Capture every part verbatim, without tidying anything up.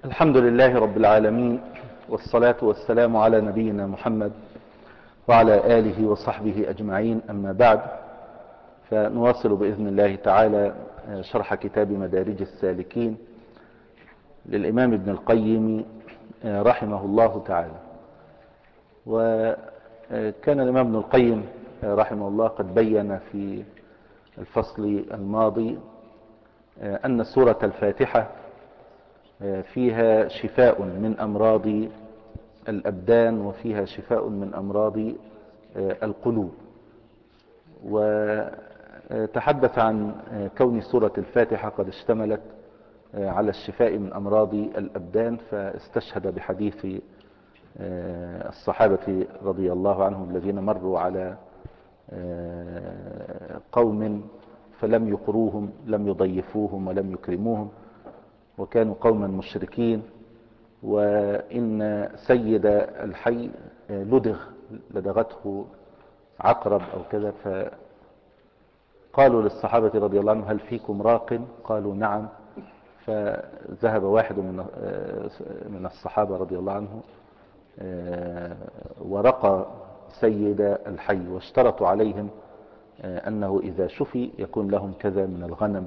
الحمد لله رب العالمين، والصلاة والسلام على نبينا محمد وعلى آله وصحبه أجمعين. أما بعد، فنواصل بإذن الله تعالى شرح كتاب مدارج السالكين للإمام ابن القيم رحمه الله تعالى. وكان الإمام ابن القيم رحمه الله قد بين في الفصل الماضي أن سورة الفاتحة فيها شفاء من أمراض الأبدان وفيها شفاء من أمراض القلوب، وتحدث عن كون سورة الفاتحة قد اشتملت على الشفاء من أمراض الأبدان، فاستشهد بحديث الصحابة رضي الله عنهم الذين مروا على قوم فلم يقروهم، لم يضيفوهم ولم يكرموهم، وكانوا قوما مشركين، وإن سيد الحي لدغ لدغته عقرب أو كذا، فقالوا للصحابة رضي الله عنهم: هل فيكم راق؟ قالوا: نعم. فذهب واحد من من الصحابة رضي الله عنه ورقى سيد الحي، واشترطوا عليهم أنه إذا شفي يكون لهم كذا من الغنم،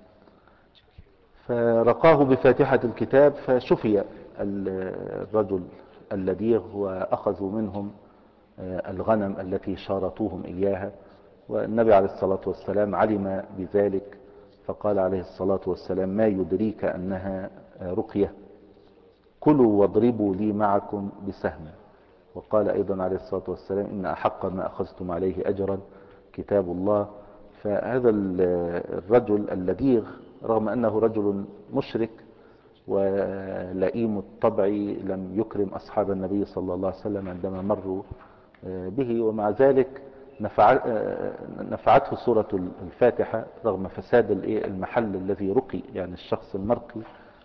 فرقاه بفاتحة الكتاب فشفي الرجل اللديغ، وأخذوا منهم الغنم التي شارطوهم إياها. والنبي عليه الصلاة والسلام علم بذلك، فقال عليه الصلاة والسلام: ما يدريك أنها رقية؟ كلوا واضربوا لي معكم بسهم. وقال أيضا عليه الصلاة والسلام: إن أحق ما أخذتم عليه أجرا كتاب الله. فهذا الرجل اللديغ رغم أنه رجل مشرك ولئيم الطبع لم يكرم أصحاب النبي صلى الله عليه وسلم عندما مروا به، ومع ذلك نفعته سورة الفاتحة رغم فساد المحل الذي رقي. يعني الشخص المرقي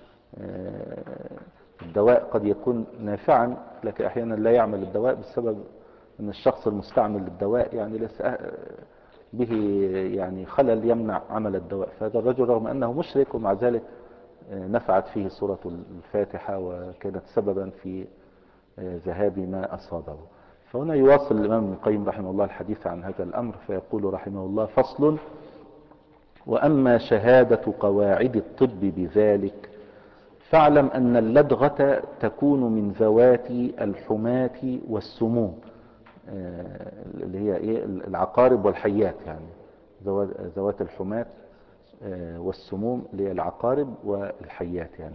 الدواء قد يكون نافعا، لكن أحيانا لا يعمل الدواء بسبب أن الشخص المستعمل للدواء يعني ليس به يعني خلل يمنع عمل الدواء. فهذا الرجل رغم أنه مشرك ومع ذلك نفعت فيه سورة الفاتحة وكانت سببا في ذهاب ما أصابه. فهنا يواصل الإمام ابن القيم رحمه الله الحديث عن هذا الأمر، فيقول رحمه الله: فصل: وأما شهادة قواعد الطب بذلك فاعلم أن اللدغة تكون من ذوات الحماة والسموم، اللي هي إيه؟ العقارب والحيات، يعني ذوات الحماة والسموم اللي هي العقارب والحيات يعني.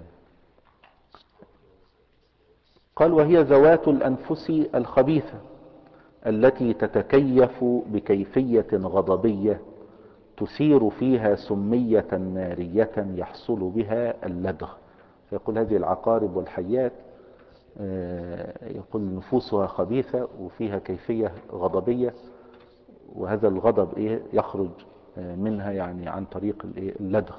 قال: وهي ذوات الأنفس الخبيثة التي تتكيف بكيفية غضبية تثير فيها سمية نارية يحصل بها اللدغ. فيقول هذه العقارب والحيات يقول نفوسها خبيثة وفيها كيفية غضبية، وهذا الغضب إيه يخرج منها يعني عن طريق اللدغ.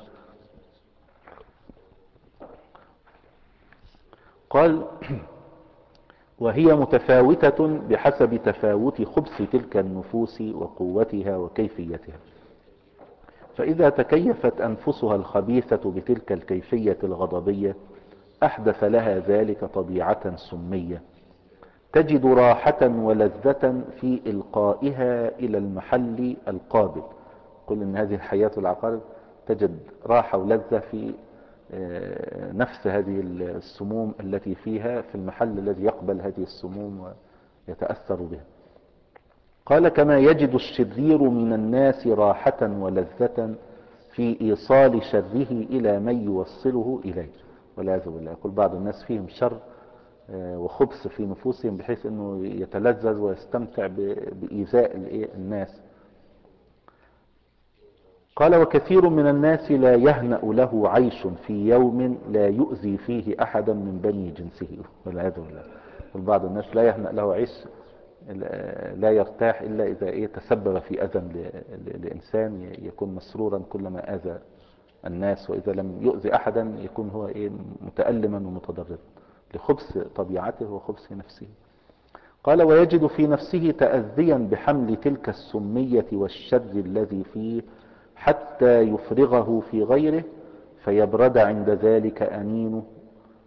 قال: وهي متفاوتة بحسب تفاوت خبث تلك النفوس وقوتها وكيفيتها، فإذا تكيفت أنفسها الخبيثة بتلك الكيفية الغضبية أحدث لها ذلك طبيعة سمية تجد راحة ولذة في إلقائها إلى المحل القابل. قل إن هذه الحياة العقارب تجد راحة ولذة في نفس هذه السموم التي فيها في المحل الذي يقبل هذه السموم ويتأثر بها. قال: كما يجد الشرير من الناس راحة ولذة في إيصال شره إلى من يوصله إليه، والعياذ بالله. يقول بعض الناس فيهم شر وخبث في نفوسهم بحيث أنه يتلذذ ويستمتع بإيذاء الناس. قال: وكثير من الناس لا يهنأ له عيش في يوم لا يؤذي فيه أحدا من بني جنسه، والعياذ بالله. بعض الناس لا يهنأ له عيش، لا يرتاح إلا إذا إيه تسبب في أذى لإنسان، يكون مسرورا كلما أذى الناس، وإذا لم يؤذي أحدا يكون هو إيه متألما ومتضررا لخبث طبيعته وخبث نفسه. قال: ويجد في نفسه تأذيا بحمل تلك السمية والشر الذي فيه حتى يفرغه في غيره فيبرد عند ذلك أنينه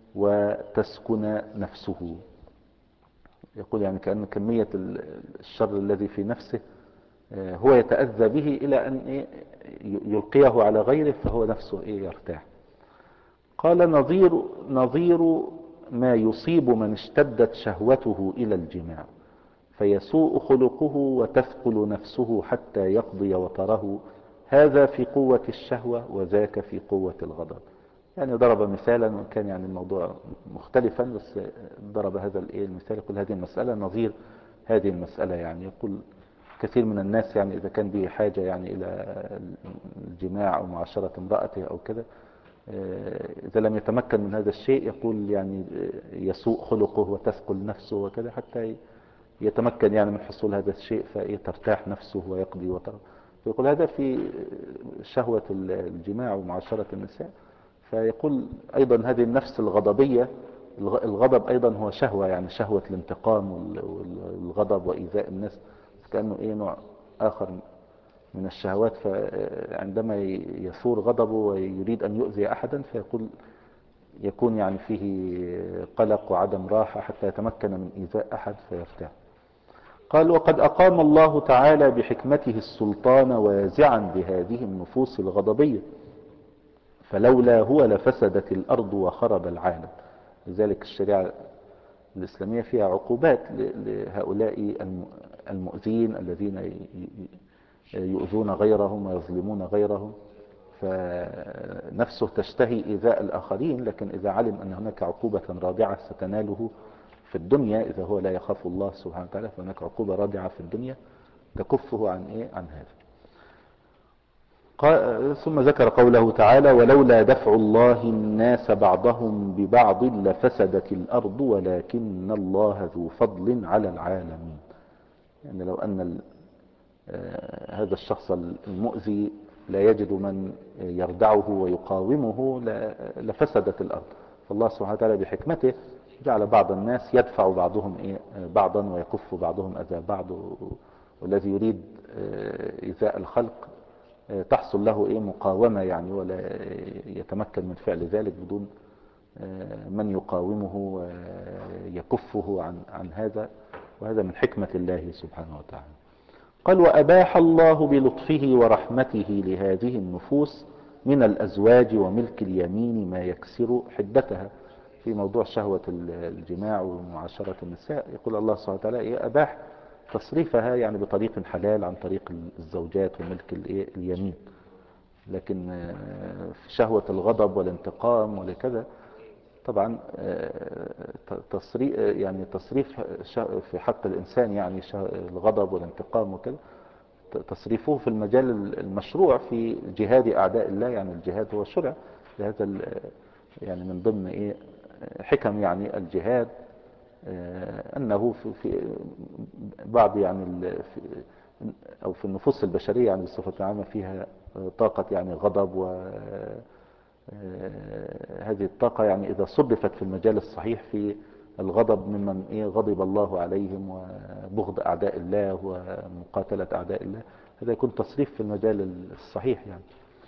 وتسكن نفسه. يقول يعني كأن كمية الشر الذي في نفسه هو يتأذى به إلى أن يلقيه على غيره، فهو نفسه يرتاح. قال نظير, نظير ما يصيب من اشتدت شهوته إلى الجماع فيسوء خلقه وتثقل نفسه حتى يقضي وطره، هذا في قوة الشهوة وذاك في قوة الغضب. يعني ضرب مثالا، وان كان يعني الموضوع مختلفا، بس ضرب هذا المثال. يقول هذه المسألة نظير هذه المسألة. يعني يقول كثير من الناس يعني إذا كان به حاجة يعني إلى الجماع أو معاشرة امرأته أو كذا، إذا لم يتمكن من هذا الشيء يقول يعني يسوء خلقه وتثقل نفسه وكذا حتى يتمكن يعني من حصول هذا الشيء، فترتاح نفسه ويقضي وطره. فيقول هذا في شهوة الجماع ومعاشرة النساء. فيقول أيضا هذه النفس الغضبية، الغضب أيضا هو شهوة، يعني شهوة الانتقام والغضب وإيذاء الناس، كأنه إيه نوع آخر من الشهوات. فعندما يثور غضبه ويريد أن يؤذي أحدا فيقول يكون يعني فيه قلق وعدم راحة حتى يتمكن من إيذاء أحد فيرتاح. قال وقد أقام الله تعالى بحكمته السلطان وازعا بهذه النفوس الغضبية، فلولا هو لفسدت الأرض وخرب العالم. لذلك الشريعة الإسلامية فيها عقوبات لهؤلاء المؤذين الذين يؤذون غيرهم ويظلمون غيرهم، فنفسه تشتهي إيذاء الآخرين، لكن إذا علم أن هناك عقوبة رادعة ستناله في الدنيا إذا هو لا يخاف الله سبحانه وتعالى، فهناك عقوبة رادعة في الدنيا تكفه عن إيه عن هذا. ثم ذكر قوله تعالى ولولا دفع الله الناس بعضهم ببعض لفسدت الأرض ولكن الله ذو فضل على العالمين. يعني لو أن هذا الشخص المؤذي لا يجد من يردعه ويقاومه لفسدت الأرض. فالله سبحانه وتعالى بحكمته جعل بعض الناس يدفع بعضهم بعضا ويكف بعضهم أذى بعض، والذي يريد إيذاء الخلق تحصل له إيه مقاومة يعني، ولا يتمكن من فعل ذلك بدون من يقاومه ويكفه عن عن هذا، وهذا من حكمة الله سبحانه وتعالى. قال وأباح الله بلطفه ورحمته لهذه النفوس من الأزواج وملك اليمين ما يكسر حدتها. في موضوع شهوة الجماع ومعاشرة النساء يقول الله سبحانه وتعالى إيه أباح تصريفها يعني بطريق حلال عن طريق الزوجات وملك اليمين، لكن في شهوة الغضب والانتقام ولكذا طبعا تصريف يعني تصريف في حق الإنسان يعني الغضب والانتقام وكذا تصريفه في المجال المشروع في جهاد أعداء الله. يعني الجهاد هو شرع لهذا يعني من ضمن إيه حكم يعني الجهاد أنه في, في بعض يعني في أو في النفوس البشرية يعني بصفة عامة فيها طاقة يعني غضب، وهذه الطاقة يعني إذا صرفت في المجال الصحيح في الغضب ممن إيه غضب الله عليهم وبغض أعداء الله ومقاتلة أعداء الله، هذا يكون تصريف في المجال الصحيح يعني.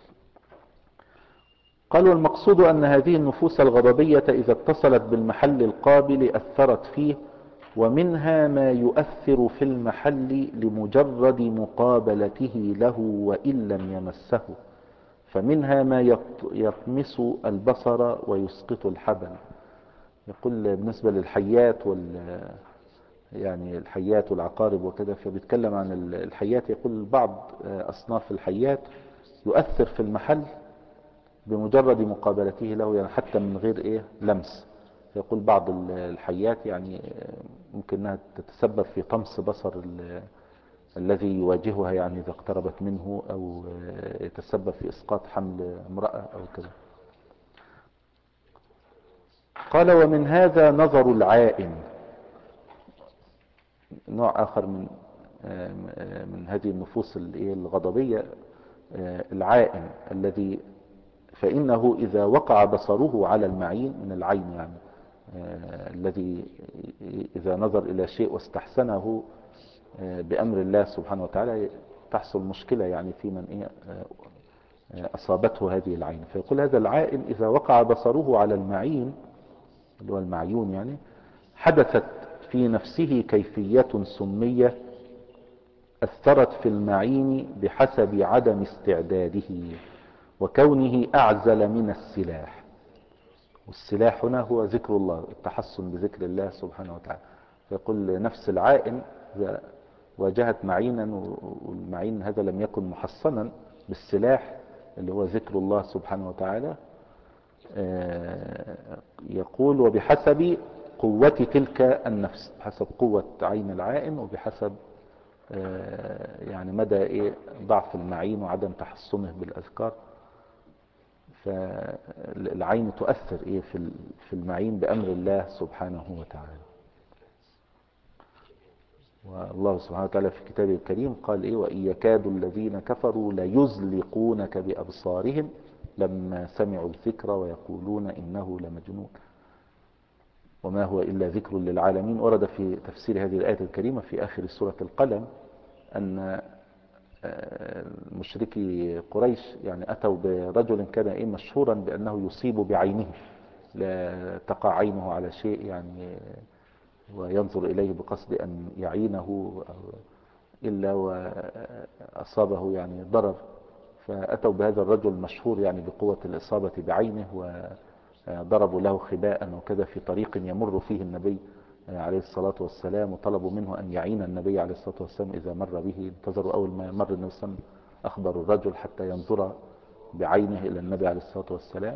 قال والمقصود أن هذه النفوس الغضبية إذا اتصلت بالمحل القابل أثرت فيه، ومنها ما يؤثر في المحل لمجرد مقابلته له وإن لم يمسه، فمنها ما يطمس البصر ويسقط الحبل. يقول بالنسبة للحيات وال يعني الحيات والعقارب وكذا، فبيتكلم عن الحيات. يقول بعض أصناف الحيات يؤثر في المحل بمجرد مقابلته له، يعني حتى من غير إيه لمس. يقول بعض الحيات يعني ممكن أنها تتسبب في طمس بصر الذي يواجهها يعني إذا اقتربت منه، أو يتسبب في إسقاط حمل امرأة أو كذا. قال ومن هذا نظر العائن، نوع آخر من من هذه النفوس الغضبية، العائن الذي فإنه إذا وقع بصره على المعين من العين، يعني الذي إذا نظر إلى شيء واستحسنه بأمر الله سبحانه وتعالى تحصل مشكلة يعني في من أصابته هذه العين. فيقول هذا العائن إذا وقع بصره على المعين اللي هو المعيون يعني، حدثت في نفسه كيفية سمية أثرت في المعين بحسب عدم استعداده وكونه أعزل من السلاح. والسلاح هنا هو ذكر الله، التحصن بذكر الله سبحانه وتعالى. فيقول نفس العائن إذا واجهت معينا والمعين هذا لم يكن محصنا بالسلاح اللي هو ذكر الله سبحانه وتعالى، يقول وبحسب قوة تلك النفس، بحسب قوة عين العائن وبحسب يعني مدى إيه ضعف المعين وعدم تحصنه بالأذكار. فالعين تؤثر إيه في المعين بأمر الله سبحانه وتعالى. والله سبحانه وتعالى في كتابه الكريم قال إيه وإن يكاد الذين كفروا ليزلقونك بأبصارهم لما سمعوا الذكر ويقولون إنه لمجنون وما هو إلا ذكر للعالمين. ورد في تفسير هذه الآية الكريمة في آخر سورة القلم أن مشركي قريش يعني أتوا برجل كان إيه مشهورا بأنه يصيب بعينه، لا تقع عينه على شيء يعني وينظر إليه بقصد أن يعينه إلا وأصابه يعني ضرر. فأتوا بهذا الرجل المشهور يعني بقوة الإصابة بعينه وضربوا له خباء وكذا في طريق يمر فيه النبي عليه الصلاة والسلام، وطلبوا منه أن يعين النبي عليه الصلاة والسلام إذا مر به. انتظروا أول ما مر النبي صلى الله عليه وسلم أخبروا الرجل حتى ينظر بعينه إلى النبي عليه الصلاة والسلام.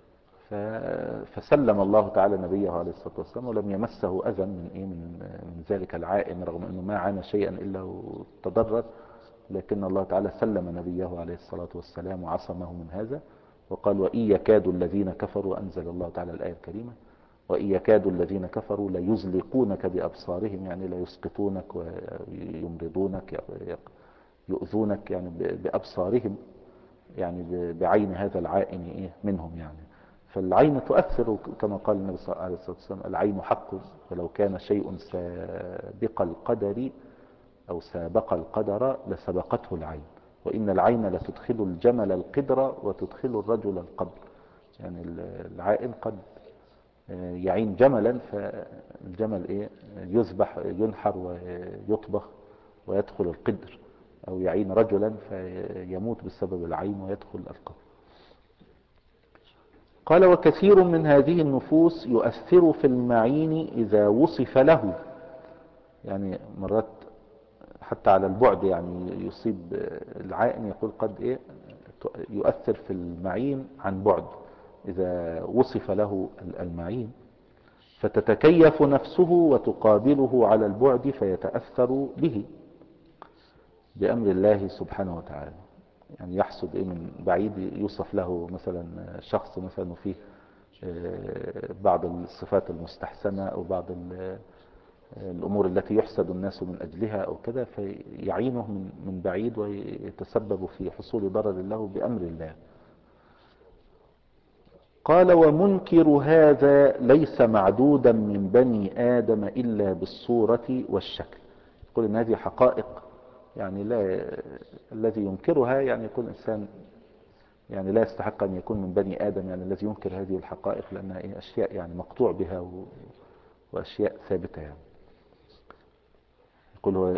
فسلم الله تعالى نبيه عليه الصلاة والسلام ولم يمسه أذى من إيه من من ذلك العائن، رغم أنه ما عانى شيئا إلا وتضرر، لكن الله تعالى سلم نبيه عليه الصلاة والسلام وعصمه من هذا. وقال وإن يكاد الذين كفروا، أنزل الله تعالى الآية الكريمة وإن يكاد الذين كفروا ليزلقونك بأبصارهم، يعني لا يسقطونك ويمرضونك يؤذونك يعني بأبصارهم، يعني بعين هذا العائن إيه منهم يعني. فالعين تؤثر كما قال النبي صلى الله عليه وسلم العين حق ولو كان شيء سابق القدر أو سابق القدر لسبقته العين، وإن العين لتدخل الجمل القدر وتدخل الرجل القبر. يعني العائن قد يعين جملا فالجمل إيه يذبح ينحر ويطبخ ويدخل القدر، أو يعين رجلا فيموت بسبب العين ويدخل القبر. قال وكثير من هذه النفوس يؤثر في المعين إذا وصف له، يعني مرات حتى على البعد يعني يصيب العائن، يقول قد إيه يؤثر في المعين عن بعد إذا وصف له المعين، فتتكيف نفسه وتقابله على البعد فيتأثر به بأمر الله سبحانه وتعالى. يعني يحسد إيه من بعيد يوصف له مثلا شخص مثلا فيه بعض الصفات المستحسنة أو بعض الأمور التي يحسد الناس من أجلها أو كذا، فيعينه من بعيد ويتسبب في حصول ضرر له بأمر الله. قال ومنكر هذا ليس معدودا من بني آدم إلا بالصورة والشكل. يقول إن هذه حقائق يعني لا الذي ينكرها يعني يكون إنسان يعني لا يستحق أن يكون من بني آدم، يعني الذي ينكر هذه الحقائق لأنها إيه أشياء يعني مقطوع بها و... وأشياء ثابتة. يعني يقول هو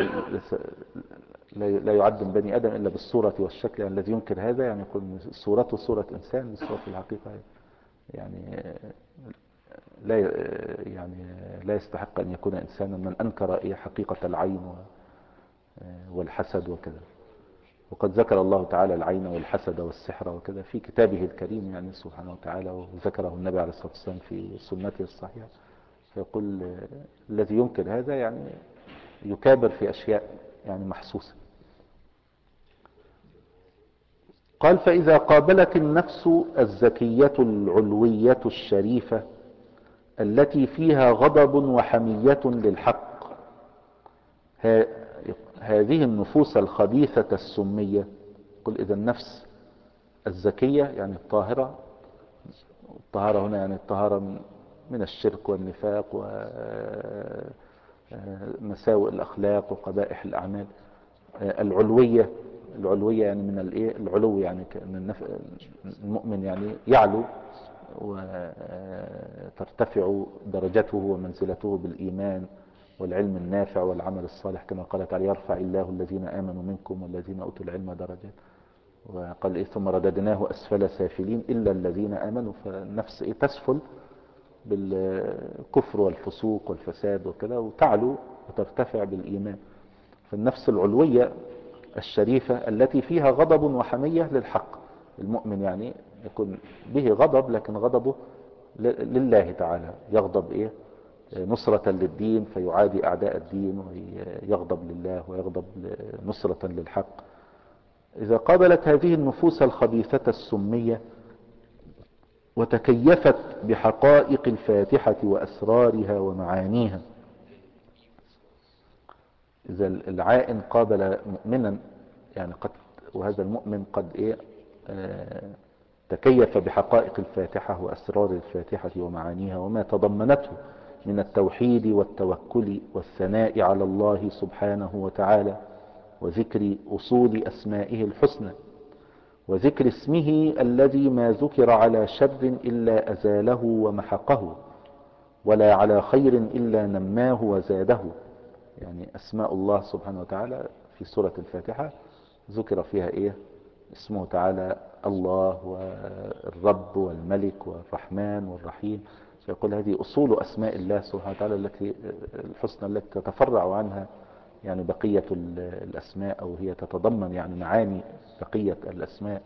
لا يعد من بني آدم إلا بالصورة والشكل، يعني الذي ينكر هذا يعني يقول صورته صورة إنسان بصورة الحقيقة يعني لا يعني لا يستحق أن يكون إنسانا من أنكر إيه حقيقة العين والحسد وكذا. وقد ذكر الله تعالى العين والحسد والسحر وكذا في كتابه الكريم يعني سبحانه وتعالى، وذكره النبي عليه الصلاة والسلام في سنته الصحيحة. فيقول الذي ينكر هذا يعني يكابر في أشياء يعني محسوسة. قال فإذا قابلت النفس الزكية العلوية الشريفة التي فيها غضب وحمية للحق هذه النفوس الخبيثة السمية، قل إذا النفس الزكية يعني الطاهرة، الطهارة هنا يعني الطهارة من, من الشرك والنفاق ومساوئ الأخلاق وقبائح الأعمال. العلوية العلوية يعني من الايه العلو، يعني كأن المؤمن يعني يعلو وترتفع درجته ومنزلته بالإيمان والعلم النافع والعمل الصالح، كما قال تعالى: يرفع الله الذين آمنوا منكم والذين أوتوا العلم درجات. وقال إيه: ثم رددناه أسفل سافلين إلا الذين آمنوا. فالنفس إيه تسفل بالكفر والفسوق والفساد وكذا، وتعلو وترتفع بالإيمان. فالنفس العلوية الشريفة التي فيها غضب وحمية للحق، المؤمن يعني يكون به غضب، لكن غضبه لله تعالى، يغضب إيه نصرة للدين فيعادي أعداء الدين، ويغضب لله ويغضب نصرة للحق. إذا قابلت هذه النفوس الخبيثة السمية وتكيفت بحقائق الفاتحة وأسرارها ومعانيها، إذا العائن قابل مؤمنا يعني قد، وهذا المؤمن قد إيه آه تكيف بحقائق الفاتحة وأسرار الفاتحة ومعانيها وما تضمنته من التوحيد والتوكل والثناء على الله سبحانه وتعالى، وذكر أصول أسمائه الحسنى، وذكر اسمه الذي ما ذكر على شر إلا أزاله ومحقه، ولا على خير إلا نماه وزاده. يعني أسماء الله سبحانه وتعالى في سورة الفاتحة ذكر فيها إيه اسمه تعالى الله والرب والملك والرحمن والرحيم. فيقول هذه أصول أسماء الله سبحانه وتعالى التي الحسنى التي تتفرع عنها يعني بقية الأسماء، أو هي تتضمن يعني معاني بقية الأسماء.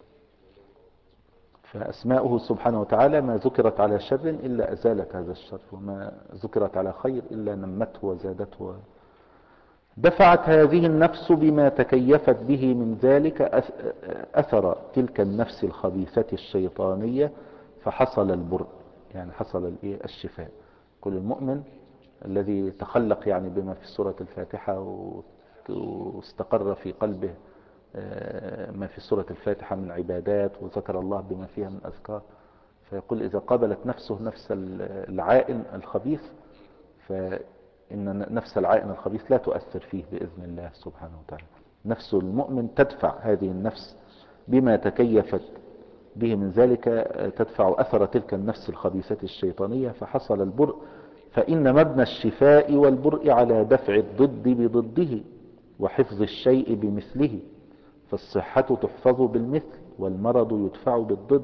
فأسماؤه سبحانه وتعالى ما ذكرت على شر إلا أزالت هذا الشر، وما ذكرت على خير إلا نمته وزادته. دفعت هذه النفس بما تكيفت به من ذلك أثر تلك النفس الخبيثة الشيطانية، فحصل البرء، يعني حصل الشفاء. كل المؤمن الذي تخلق يعني بما في سورة الفاتحة واستقر في قلبه ما في سورة الفاتحة من عبادات، وذكر الله بما فيها من أذكار، فيقول إذا قابلت نفسه نفس العائن الخبيث، فإن نفس العائن الخبيث لا تؤثر فيه بإذن الله سبحانه وتعالى. نفس المؤمن تدفع هذه النفس بما تكيفت به من ذلك، تدفع أثر تلك النفس الخبيثة الشيطانية، فحصل البرء. فإن مبنى الشفاء والبرء على دفع الضد بضده وحفظ الشيء بمثله، فالصحة تحفظ بالمثل والمرض يدفع بالضد.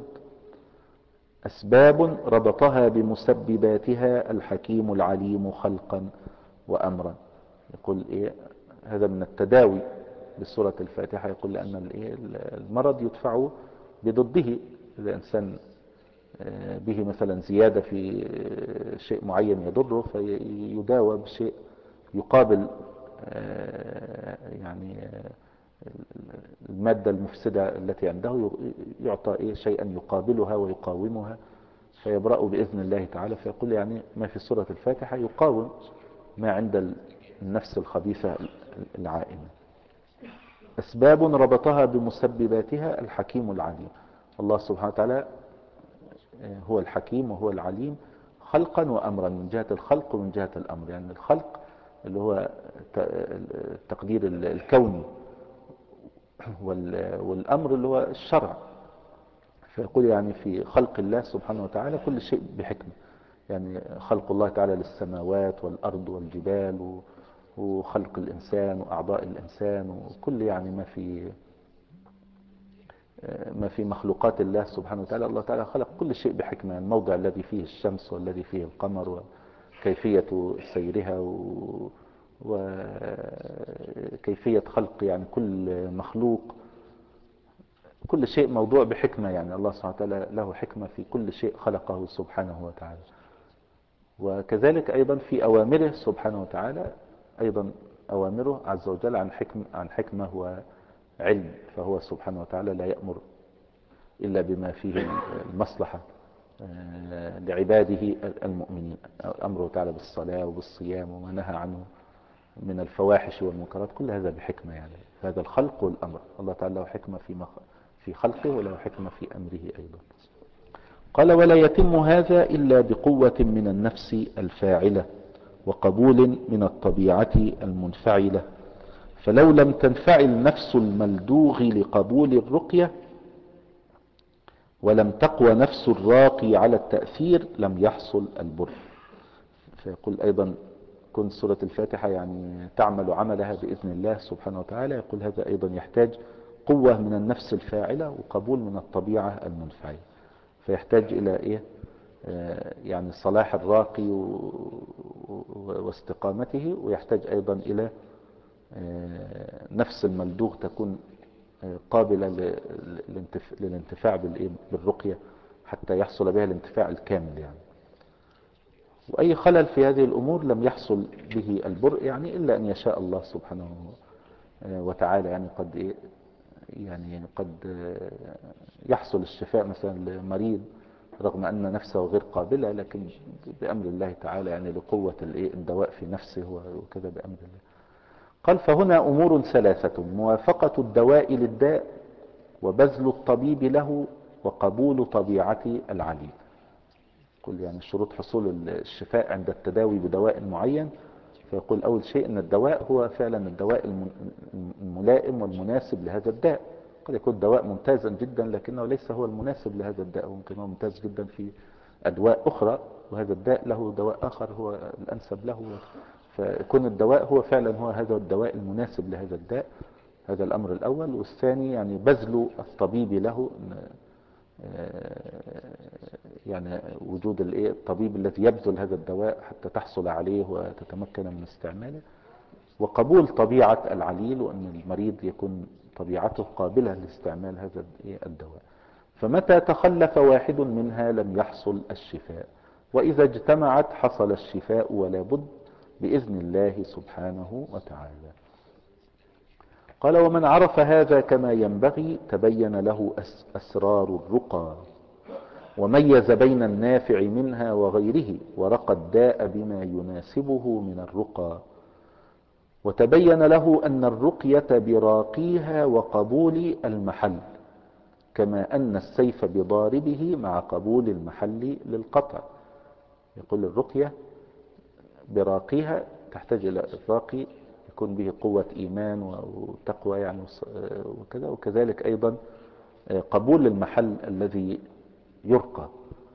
أسباب ربطها بمسبباتها الحكيم العليم خلقا وأمرا. يقول إيه هذا من التداوي بسورة الفاتحة، يقول لأن المرض يدفع بضده. إذا إنسان به مثلا زيادة في شيء معين يضره، فيداوى بشيء يقابل يعني المادة المفسدة التي عنده، يعطى إيه شيئا يقابلها ويقاومها فيبرأ بإذن الله تعالى. فيقول يعني ما في سورة الفاتحة يقاوم ما عند النفس الخبيثة العائنة. أسباب ربطها بمسبباتها الحكيم العليم. الله سبحانه وتعالى هو الحكيم وهو العليم خلقا وأمرا، من جهة الخلق ومن جهة الأمر. يعني الخلق اللي هو التقدير الكوني، والأمر اللي هو الشرع. فيقول يعني في خلق الله سبحانه وتعالى كل شيء بحكمة. يعني خلق الله تعالى للسماوات والأرض والجبال، وخلق الإنسان وأعضاء الإنسان، وكل يعني ما في ما في مخلوقات الله سبحانه وتعالى. الله تعالى خلق كل شيء بحكمة، الموضع الذي فيه الشمس والذي فيه القمر وكيفية سيرها وكيفية خلق يعني كل مخلوق. كل شيء موضوع بحكمة، يعني الله سبحانه وتعالى له حكمة في كل شيء خلقه سبحانه وتعالى. وكذلك أيضا في أوامره سبحانه وتعالى، أيضا أوامره عز وجل عن حكمة, عن حكمة وعلم. فهو سبحانه وتعالى لا يأمر إلا بما فيه المصلحة لعباده المؤمنين. أمره تعالى بالصلاة وبالصيام وما نهى عنه من الفواحش والمنكرات، كل هذا بحكمة. يعني هذا الخلق والأمر، الله تعالى له حكمة في في خلقه وله حكمة في أمره أيضا. قال ولا يتم هذا إلا بقوة من النفس الفاعلة وقبول من الطبيعة المنفعلة. فلو لم تنفعل نفس الملدوغ لقبول الرقية ولم تقوى نفس الراقي على التأثير لم يحصل البر. فيقول أيضا كن سورة الفاتحة يعني تعمل عملها بإذن الله سبحانه وتعالى، يقول هذا أيضا يحتاج قوة من النفس الفاعلة وقبول من الطبيعة المنفعلة، فيحتاج إلى إيه آه يعني صلاح الراقي واستقامته، ويحتاج أيضا إلى آه نفس الملدوغ تكون آه قابلة للانتفاع بالرقية حتى يحصل بها الانتفاع الكامل يعني. وأي خلل في هذه الأمور لم يحصل به البرء يعني إلا أن يشاء الله سبحانه وتعالى. يعني قد إيه يعني قد يحصل الشفاء مثلا لمريض رغم أن نفسه غير قابلة، لكن بأمر الله تعالى يعني لقوة الدواء في نفسه وكذا بأمر الله. قال فهنا أمور ثلاثة: موافقة الدواء للداء، وبذل الطبيب له، وقبول طبيعة العليل. كل يعني شروط حصول الشفاء عند التداوي بدواء معين. فيقول أول شيء أن الدواء هو فعلا الدواء الملائم والمناسب لهذا الداء. قد يكون دواء ممتازا جدا لكنه ليس هو المناسب لهذا الداء، وممكن هو ممتاز جدا في أدواء أخرى، وهذا الداء له دواء آخر هو الأنسب له. فيكون الدواء هو فعلا هو هذا الدواء المناسب لهذا الداء. هذا الأمر الأول. والثاني يعني بذل الطبيب له، يعني وجود الطبيب الذي يبذل هذا الدواء حتى تحصل عليه وتتمكن من استعماله. وقبول طبيعة العليل، وأن المريض يكون طبيعته قابلة لاستعمال هذا الدواء. فمتى تخلف واحد منها لم يحصل الشفاء، وإذا اجتمعت حصل الشفاء ولا بد بإذن الله سبحانه وتعالى. قال ومن عرف هذا كما ينبغي تبين له أسرار الرقى، وميز بين النافع منها وغيره، ورقى الداء بما يناسبه من الرقى. وتبين له أن الرقية براقيها وقبول المحل، كما أن السيف بضاربه مع قبول المحل للقطع. يقول الرقية براقيها تحتاج إلى الراقي يكون به قوة إيمان وتقوى يعني وكذا، وكذلك أيضا قبول المحل الذي يرقى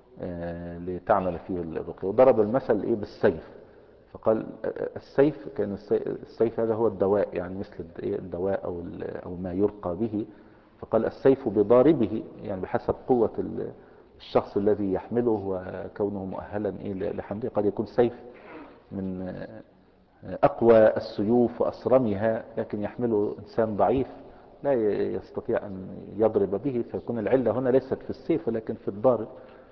لتعمل فيه الرقية. وضرب المثل إيه بالسيف، فقال السيف كان السيف هذا هو الدواء، يعني مثل الدواء أو أو ما يرقى به. فقال السيف بضاربه، يعني بحسب قوة الشخص الذي يحمله وكونه مؤهلا إيه لحمله. قد يكون سيف من أقوى السيوف وأصرمها، لكن يحمله إنسان ضعيف لا يستطيع أن يضرب به، فيكون العلة هنا ليست في السيف ولكن في الضارب.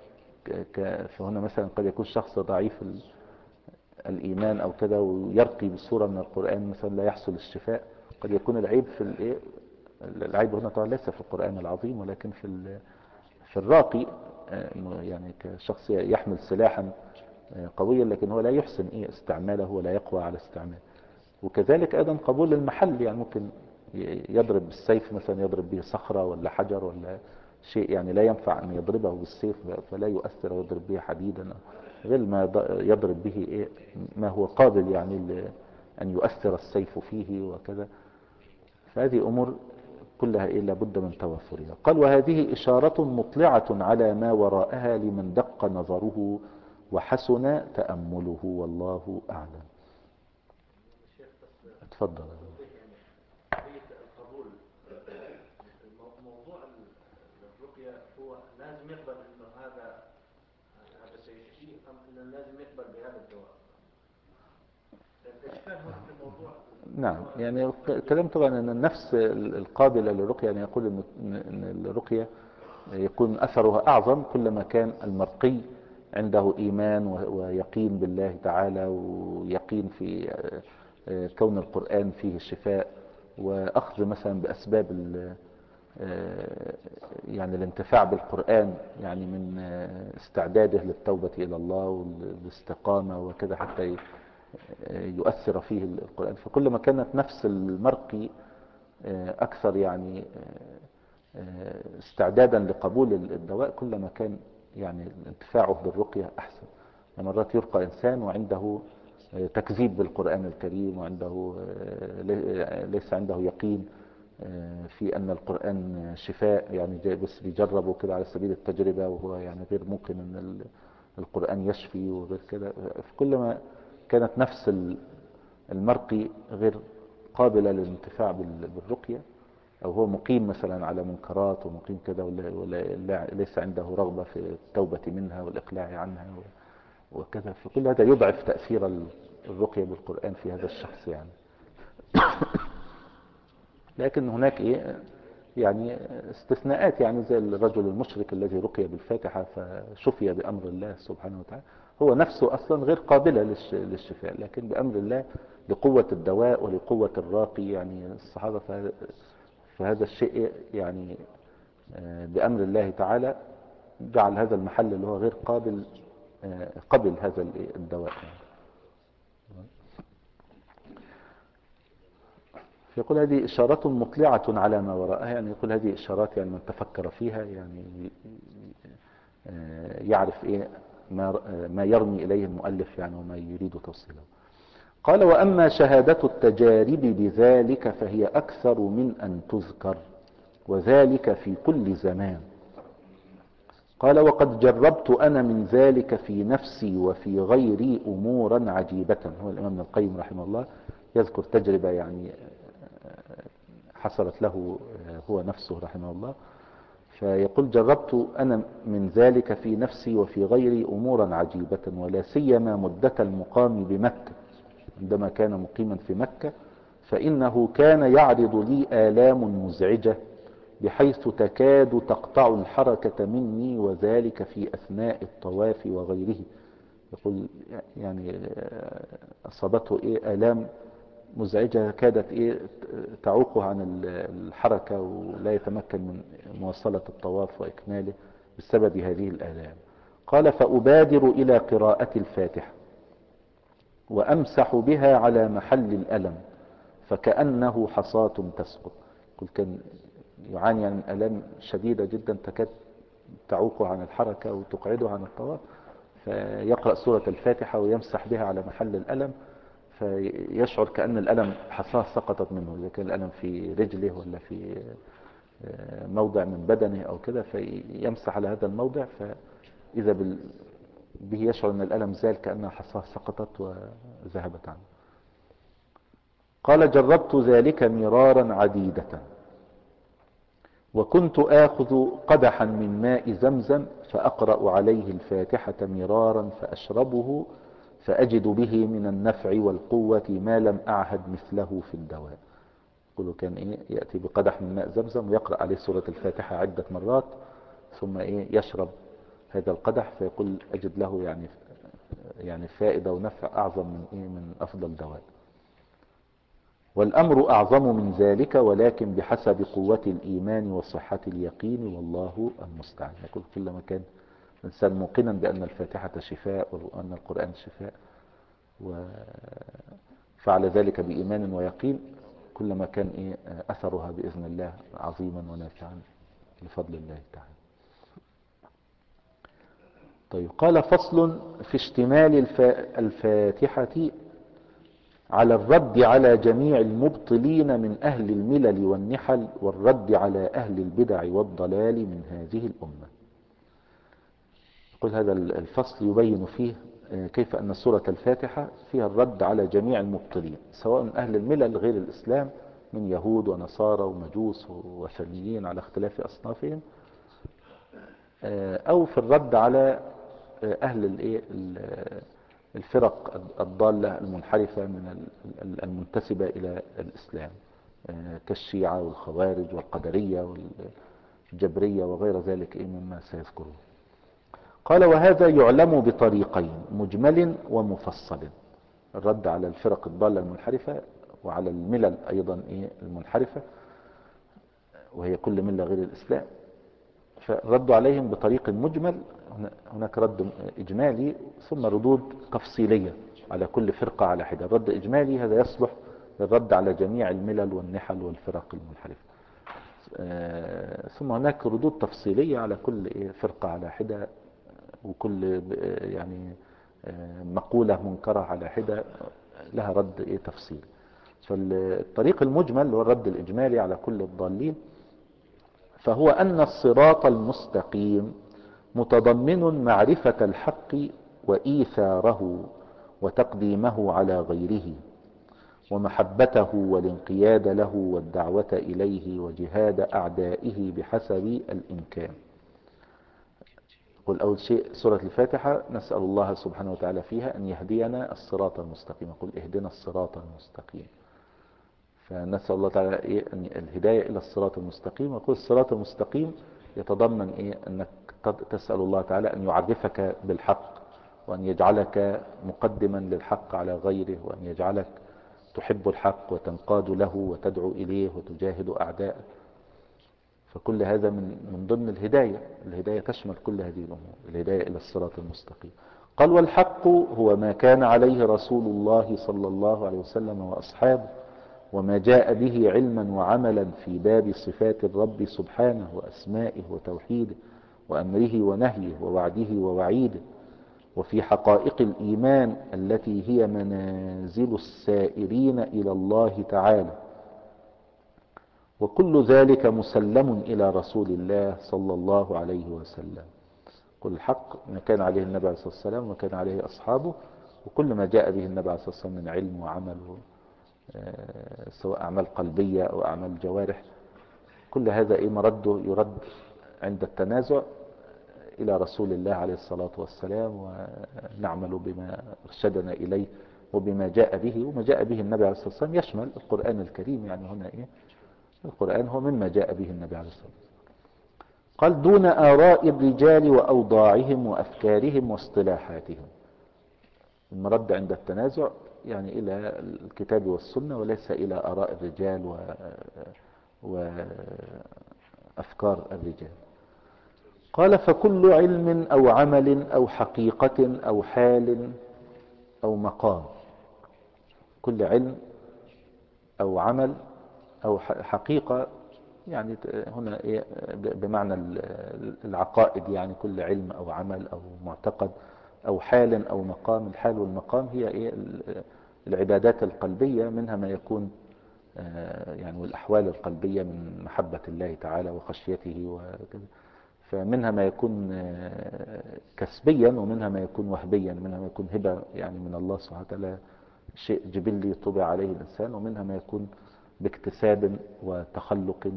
فهنا مثلا قد يكون شخص ضعيف الإيمان أو كذا ويرقي بصورة من القرآن مثلا لا يحصل الشفاء. قد يكون العيب في الإيه، العيب هنا طبعا ليس في القرآن العظيم ولكن في في الراقي، يعني كشخص يحمل سلاحا قويا لكن هو لا يحسن إيه استعماله ولا يقوى على استعماله. وكذلك أيضا قبول المحل، يعني ممكن يضرب بالسيف مثلا يضرب به صخرة ولا حجر ولا شيء يعني لا ينفع أن يضربه بالسيف فلا يؤثر، ويضرب به حديدا غير ما يضرب به إيه ما هو قابل يعني أن يؤثر السيف فيه وكذا. فهذه أمور كلها إيه لابد من توفرها. قال وهذه إشارة مطلعة على ما وراءها لمن دق نظره وحسن تأمله، والله أعلم. اتفضل. موضوع الرقية هو لازم يقبل انه هذا هذا سيشفيه ام انه لازم يقبل بهذا الدواء؟ الاشكال هو في الموضوع. نعم، يعني الكلام طبعا ان النفس القابلة للرقية، يعني يقول ان الرقية يكون اثرها اعظم كلما كان المرقي عنده ايمان ويقين بالله تعالى، ويقين في كون القرآن فيه الشفاء، واخذ مثلا باسباب يعني الانتفاع بالقرآن، يعني من استعداده للتوبة الى الله والاستقامة وكذا حتى يؤثر فيه القرآن. فكلما كانت نفس المرقي أكثر يعني استعدادا لقبول الدواء كلما كان يعني انتفاعه بالرقية أحسن. يعني مرات يرقى إنسان وعنده تكذيب بالقرآن الكريم، وعنده ليس عنده يقين آه، في أن القرآن شفاء، يعني جاي بس بيجربوا كده على سبيل التجربة، وهو يعني غير ممكن أن ال- القرآن يشفي وغير كده. كلما كانت نفس ال- المرقي غير قابلة للانتفاع بال- بالرقية، أو هو مقيم مثلا على منكرات ومقيم كده، ولا ولا لا- ليس عنده رغبة في التوبة منها والإقلاع عنها و- وكذا، فكل هذا يضعف تأثير ال- الرقية بالقرآن في هذا الشخص يعني. لكن هناك إيه يعني استثناءات، يعني زي الرجل المشرك الذي رقي بالفاتحة فشفي بأمر الله سبحانه وتعالى، هو نفسه أصلا غير قابلة للش- للشفاء، لكن بأمر الله لقوة الدواء ولقوة الراقي. يعني الصحابة فه- فهذا الشيء يعني آه، بأمر الله تعالى جعل هذا المحل اللي هو غير قابل آه، قبل هذا الدواء يعني. فيقول هذه إشارة مطلعة على ما وراءها، يعني يقول هذه إشارات يعني من تفكر فيها يعني آه، يعرف إيه ما ما يرمي إليه المؤلف يعني، وما يريد توصيله. قال: وأما شهادة التجارب بذلك فهي أكثر من أن تذكر، وذلك في كل زمان. قال: وقد جربت أنا من ذلك في نفسي وفي غيري أمورا عجيبة. هو الإمام ابن القيم رحمه الله يذكر تجربة يعني حصلت له هو نفسه رحمه الله، فيقول: جربت أنا من ذلك في نفسي وفي غيري أمورا عجيبة، ولا سيما مدة المقام بمكة، عندما كان مقيما في مكة، فإنه كان يعرض لي آلام مزعجة بحيث تكاد تقطع الحركة مني، وذلك في أثناء الطواف وغيره. يقول يعني أصابته إيه آلام مزعجة كادت إيه تعوقه عن الحركة، ولا يتمكن من مواصلة الطواف وإكماله بسبب هذه الآلام. قال: فأبادر إلى قراءة الفاتحة وأمسح بها على محل الألم فكأنه حصاة تسقط. قل كان يعاني من آلام شديدة جدا تكاد تعوقه عن الحركة وتقعده عن الطواف، فيقرأ سورة الفاتحة ويمسح بها على محل الألم، فيشعر كأن الألم حصاة سقطت منه، إذا كان الألم في رجله ولا في موضع من بدنه أو كده، فيمسح على هذا الموضع، فإذا بال... به يشعر أن الألم زال كأنها حصاة سقطت وذهبت عنه. قال: جربت ذلك مرارا عديدة، وكنت آخذ قدحا من ماء زمزم فأقرأ عليه الفاتحة مرارا فأشربه فأجد به من النفع والقوة ما لم أعهد مثله في الدواء. يقول كان إيه يأتي بقدح من ماء زمزم ويقرأ عليه سورة الفاتحة عدة مرات، ثم إيه يشرب هذا القدح، فيقول أجد له يعني يعني فائدة ونفع أعظم من إيه من أفضل دواء. والأمر أعظم من ذلك، ولكن بحسب قوة الإيمان وصحة اليقين، والله المستعان. يقول كلما كان الإنسان موقنا بأن الفاتحة شفاء وأن القرآن شفاء وفعل ذلك بإيمان ويقين، كلما كان إيه أثرها بإذن الله عظيما ونافعا بفضل الله تعالى. طيب، قال: فصل في اشتمال الفاتحة على الرد على جميع المبطلين من أهل الملل والنحل، والرد على أهل البدع والضلال من هذه الأمة. يقول هذا الفصل يبين فيه كيف أن سورة الفاتحة فيها الرد على جميع المبطلين، سواء من أهل الملل غير الإسلام من يهود ونصارى ومجوس ووثنيين على اختلاف أصنافهم، أو في الرد على أهل الفرق الضالة المنحرفة من المنتسبة إلى الإسلام كالشيعة والخوارج والقدرية والجبرية وغير ذلك مما سيذكره. قال: وهذا يعلم بطريقين: مجمل ومفصل. الرد على الفرق الضالة المنحرفة وعلى الملل أيضا المنحرفة، وهي كل ملة غير الإسلام، فردوا عليهم بطريق مجمل، هناك رد إجمالي، ثم ردود تفصيلية على كل فرقة على حدة. الرد إجمالي هذا يصلح للرد على جميع الملل والنحل والفرق المنحرفة، ثم هناك ردود تفصيلية على كل فرقة على حدة، وكل يعني مقولة منكرة على حدة لها رد تفصيلي. فالطريق المجمل اللي هو الرد الإجمالي على كل الضالين، فهو أن الصراط المستقيم متضمن معرفة الحق وإيثاره وتقديمه على غيره، ومحبته والانقياد له والدعوة إليه وجهاد أعدائه بحسب الإمكان. قل أول شيء سورة الفاتحة نسأل الله سبحانه وتعالى فيها أن يهدينا الصراط المستقيم، قل اهدنا الصراط المستقيم. فنسأل الله تعالى إيه؟ أن الهداية إلى الصراط المستقيم. وقل الصراط المستقيم يتضمن إيه؟ أنك تسأل الله تعالى أن يعرفك بالحق، وأن يجعلك مقدما للحق على غيره، وأن يجعلك تحب الحق وتنقاد له وتدعو إليه وتجاهد أعداءه. فكل هذا من من ضمن الهداية. الهداية تشمل كل هذه الأمور، الهداية إلى الصراط المستقيم. قال والحق هو ما كان عليه رسول الله صلى الله عليه وسلم وأصحابه، وما جاء به علما وعملا في باب صفات الرب سبحانه وأسمائه وتوحيده وأمره ونهيه ووعده ووعيده، وفي حقائق الإيمان التي هي منازل السائرين إلى الله تعالى. وكل ذلك مسلم إلى رسول الله صلى الله عليه وسلم. كل الحق ما كان عليه النبي عليه الصلاة والسلام وما كان عليه أصحابه، وكل ما جاء به النبي عليه الصلاة والسلام من علم وعمل، سواء أعمال قلبية أو أعمال جوارح، كل هذا إيه مرده يرد عند التنازع إلى رسول الله عليه الصلاة والسلام، ونعمل بما ارشدنا إليه وبما جاء به. وما جاء به النبي عليه الصلاة والسلام يشمل القرآن الكريم، يعني هنا إيه؟ القرآن هو مما جاء به النبي عليه الصلاة والسلام. قال دون آراء الرجال وأوضاعهم وأفكارهم واصطلاحاتهم. المرد عند التنازع يعني إلى الكتاب والسنة، وليس إلى آراء الرجال و... وأفكار الرجال. قال فكل علم أو عمل أو حقيقة أو حال أو مقام، كل علم أو عمل أو حقيقة، يعني هنا إيه بمعنى العقائد، يعني كل علم أو عمل أو معتقد أو حال أو مقام. الحال والمقام هي إيه؟ العبادات القلبية، منها ما يكون يعني والأحوال القلبية من محبة الله تعالى وخشيته وكذا. فمنها ما يكون كسبيا، ومنها ما يكون وهبيا، منها ما يكون هبة يعني من الله سبحانه وتعالى، شيء جبلي طبع عليه الإنسان، ومنها ما يكون باكتساب وتخلق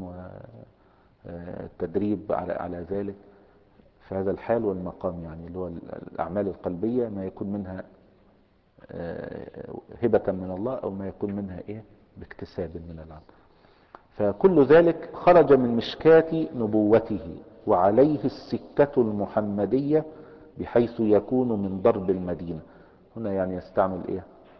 وتدريب على على ذلك. فهذا الحال والمقام، يعني اللي هو الأعمال القلبية، ما يكون منها هبة من الله أو ما يكون منها إيه باكتساب من العبد. فكل ذلك خرج من مشكاة نبوته، وعليه السكة المحمدية بحيث يكون من ضرب المدينة. هنا يعني يستعمل إيه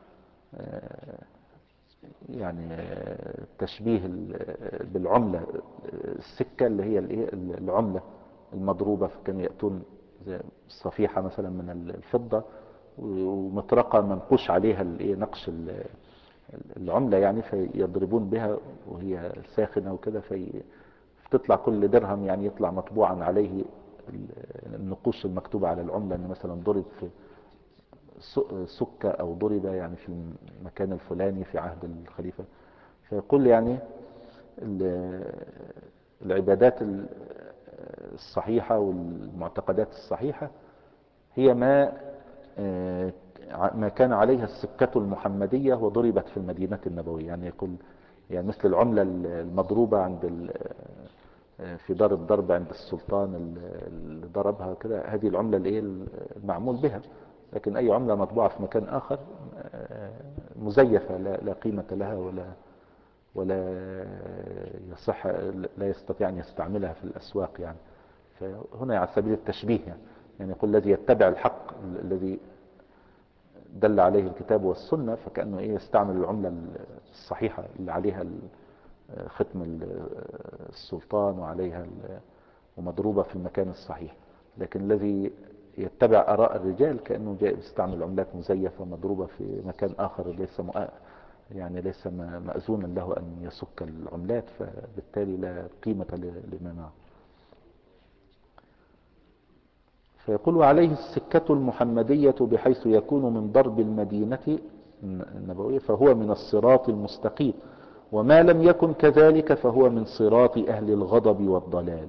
يعني تشبيه بالعملة، السكة اللي هي العملة المضروبة، فكانوا يأتون زي الصفيحة مثلا من الفضة ومطرقة منقوش عليها نقش العملة، يعني فيضربون بها وهي ساخنة وكده، فتطلع كل درهم يعني يطلع مطبوعا عليه النقوش المكتوبة على العملة، ان مثلا ضرب في سكة او ضرب يعني في المكان الفلاني في عهد الخليفة. فيقول يعني العبادات الصحيحة والمعتقدات الصحيحة هي ما ما كان عليها السكة المحمدية وضربت في المدينة النبوية. يعني يقول يعني مثل العملة المضروبة عند في دار الضرب عند السلطان اللي ضربها كده، هذه العملة اللي هي المعمول بها. لكن أي عملة مطبوعة في مكان آخر مزيفة لا, لا قيمة لها ولا ولا يصح لا يستطيع أن يستعملها في الأسواق. يعني فهنا على سبيل التشبيه يعني, يعني يقول الذي يتبع الحق الذي دل عليه الكتاب والسنة، فكأنه إيه يستعمل العملة الصحيحة اللي عليها ختم السلطان وعليها ومضروبة في المكان الصحيح. لكن الذي يتبع آراء الرجال كأنه جاء يستعمل عملات مزيفة مضروبة في مكان آخر ليس مؤ... يعني ليس مأذونا له أن يسك العملات، فبالتالي لا قيمة لما معه. فيقول عليه السكة المحمدية بحيث يكون من ضرب المدينة النبوية فهو من الصراط المستقيم، وما لم يكن كذلك فهو من صراط أهل الغضب والضلال.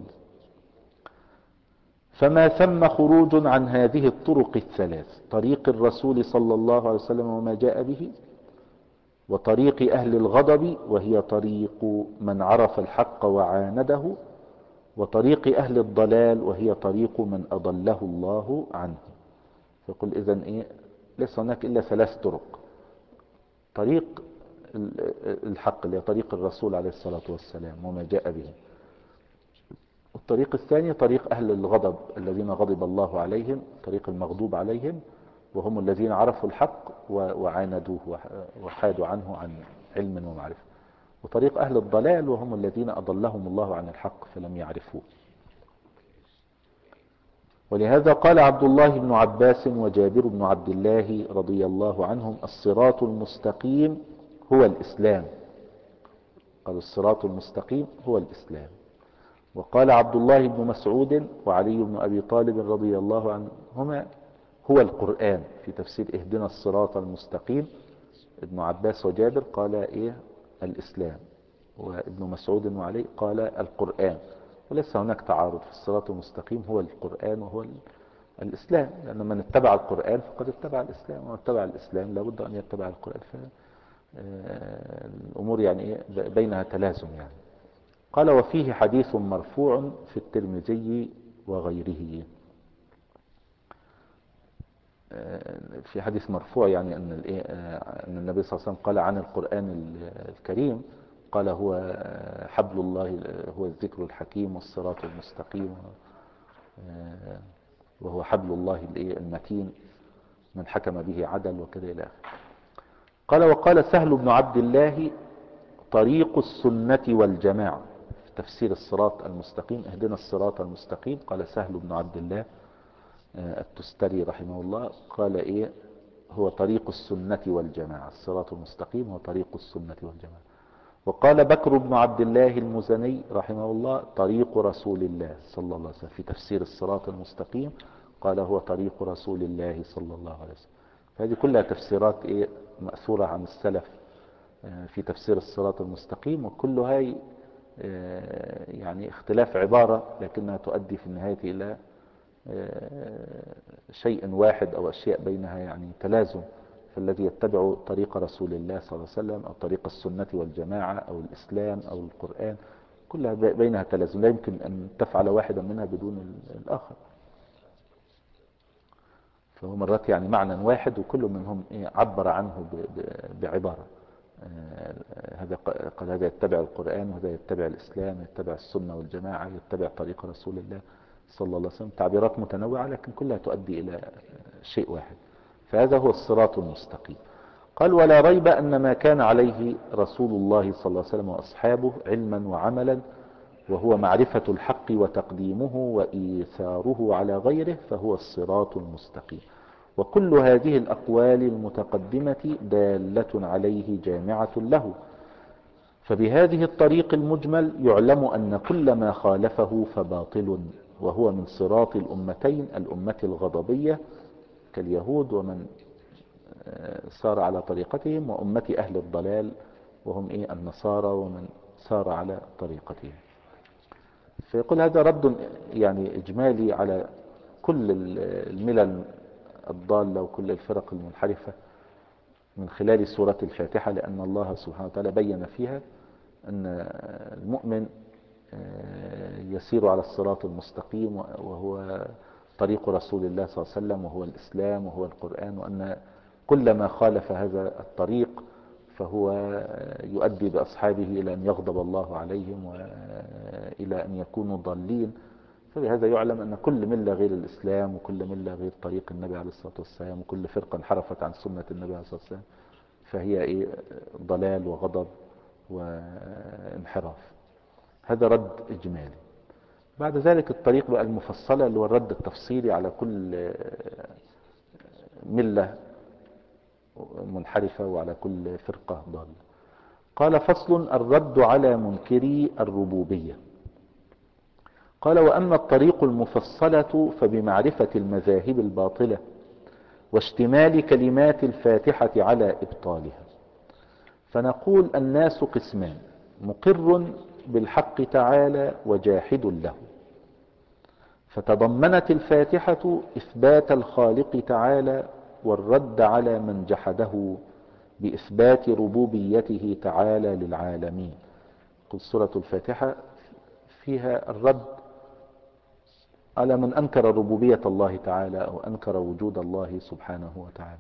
فما ثم خروج عن هذه الطرق الثلاث: طريق الرسول صلى الله عليه وسلم وما جاء به، وطريق أهل الغضب وهي طريق من عرف الحق وعانده، وطريق أهل الضلال وهي طريق من أضله الله عنه. فيقول إذن إيه؟ ليس هناك إلا ثلاث طرق: طريق الحق اللي هي طريق الرسول عليه الصلاة والسلام وما جاء به، والطريق الثاني طريق أهل الغضب الذين غضب الله عليهم، طريق المغضوب عليهم، وهم الذين عرفوا الحق وعاندوه وحادوا عنه عن علم ومعرفة. وطريق أهل الضلال وهم الذين أضلهم الله عن الحق فلم يعرفوه. ولهذا قال عبد الله بن عباس وجابر بن عبد الله رضي الله عنهم: الصراط المستقيم هو الإسلام. قال الصراط المستقيم هو الإسلام. وقال عبد الله بن مسعود وعلي بن أبي طالب رضي الله عنهما: هو القرآن. في تفسير اهدنا الصراط المستقيم ابن عباس وجابر قال إيه؟ الإسلام. وابن مسعود وعلي قال القرآن. وليس هناك تعارض، في الصراط المستقيم هو القرآن وهو الإسلام، لأن من اتبع القرآن فقد اتبع الإسلام، ومن اتبع الإسلام لابد أن يتبع القرآن. فالأمور يعني إيه؟ بينها تلازم يعني. قال: وفيه حديث مرفوع في الترمذي وغيره. في حديث مرفوع يعني أن, أن النبي صلى الله عليه وسلم قال عن القرآن الكريم، قال: هو حبل الله، هو الذكر الحكيم والصراط المستقيم، وهو حبل الله المتين، من حكم به عدل، وكذا إلى آخره. قال: وقال سهل بن عبد الله: طريق السنة والجماعة. في تفسير الصراط المستقيم اهدنا الصراط المستقيم قال سهل بن عبد الله التستري رحمه الله، قال إيه؟ هو طريق السنة والجماعة. الصراط المستقيم هو طريق السنة والجماعة. وقال بكر بن عبد الله المزني رحمه الله: طريق رسول الله صلى الله عليه وسلم. في تفسير الصراط المستقيم قال هو طريق رسول الله صلى الله عليه وسلم. فهذه كلها تفسيرات إيه؟ مأثورة عن السلف في تفسير الصراط المستقيم، وكل هاي يعني اختلاف عبارة لكنها تؤدي في النهاية إلى شيء واحد أو أشياء بينها يعني تلازم. فالذي يتبع طريق رسول الله صلى الله عليه وسلم أو طريق السنة والجماعة أو الإسلام أو القرآن كلها بينها تلازم، لا يمكن أن تفعل واحدا منها بدون الآخر. فهو مرات يعني معنى واحد وكل منهم عبر عنه بعبارة. هذا قال هذا يتبع القرآن، وهذا يتبع الإسلام، يتبع السنة والجماعة، يتبع طريق رسول الله صلى الله عليه وسلم. تعبيرات متنوعة لكن كلها تؤدي إلى شيء واحد. فهذا هو الصراط المستقيم. قال: ولا ريب أن ما كان عليه رسول الله صلى الله عليه وسلم وأصحابه علما وعملا، وهو معرفة الحق وتقديمه وإيثاره على غيره، فهو الصراط المستقيم. وكل هذه الأقوال المتقدمة دالة عليه جامعة له. فبهذه الطريق المجمل يعلم أن كل ما خالفه فباطل، وهو من صراط الأمتين: الأمة الغضبية كاليهود ومن سار على طريقتهم، وأمة أهل الضلال وهم إيه؟ النصارى ومن سار على طريقتهم. فيقول هذا رد يعني إجمالي على كل الملل الضالة وكل الفرق المنحرفة من خلال سورة الفاتحة، لأن الله سبحانه وتعالى بين فيها أن المؤمن يسير على الصراط المستقيم، وهو طريق رسول الله صلى الله عليه وسلم، وهو الإسلام، وهو القرآن، وأن كل ما خالف هذا الطريق فهو يؤدي بأصحابه إلى أن يغضب الله عليهم وإلى أن يكونوا ضالين. فبهذا يعلم أن كل ملة غير الإسلام، وكل ملة غير طريق النبي عليه الصلاة والسلام، وكل فرقة انحرفت عن سنة النبي عليه الصلاة والسلام فهي إيه؟ ضلال وغضب وانحراف. هذا رد إجمالي. بعد ذلك الطريق بقى المفصلة اللي هو الرد التفصيلي على كل ملة منحرفة وعلى كل فرقة ضالة. قال: فصل: الرد على منكري الربوبية. قال: وأما الطريق المفصلة فبمعرفة المذاهب الباطلة واشتمال كلمات الفاتحة على إبطالها. فنقول الناس قسمان: مقر بالحق تعالى وجاحد له. فتضمنت الفاتحة إثبات الخالق تعالى والرد على من جحده بإثبات ربوبيته تعالى للعالمين. قل سورة الفاتحة فيها الرد على من أنكر ربوبية الله تعالى أو أنكر وجود الله سبحانه وتعالى.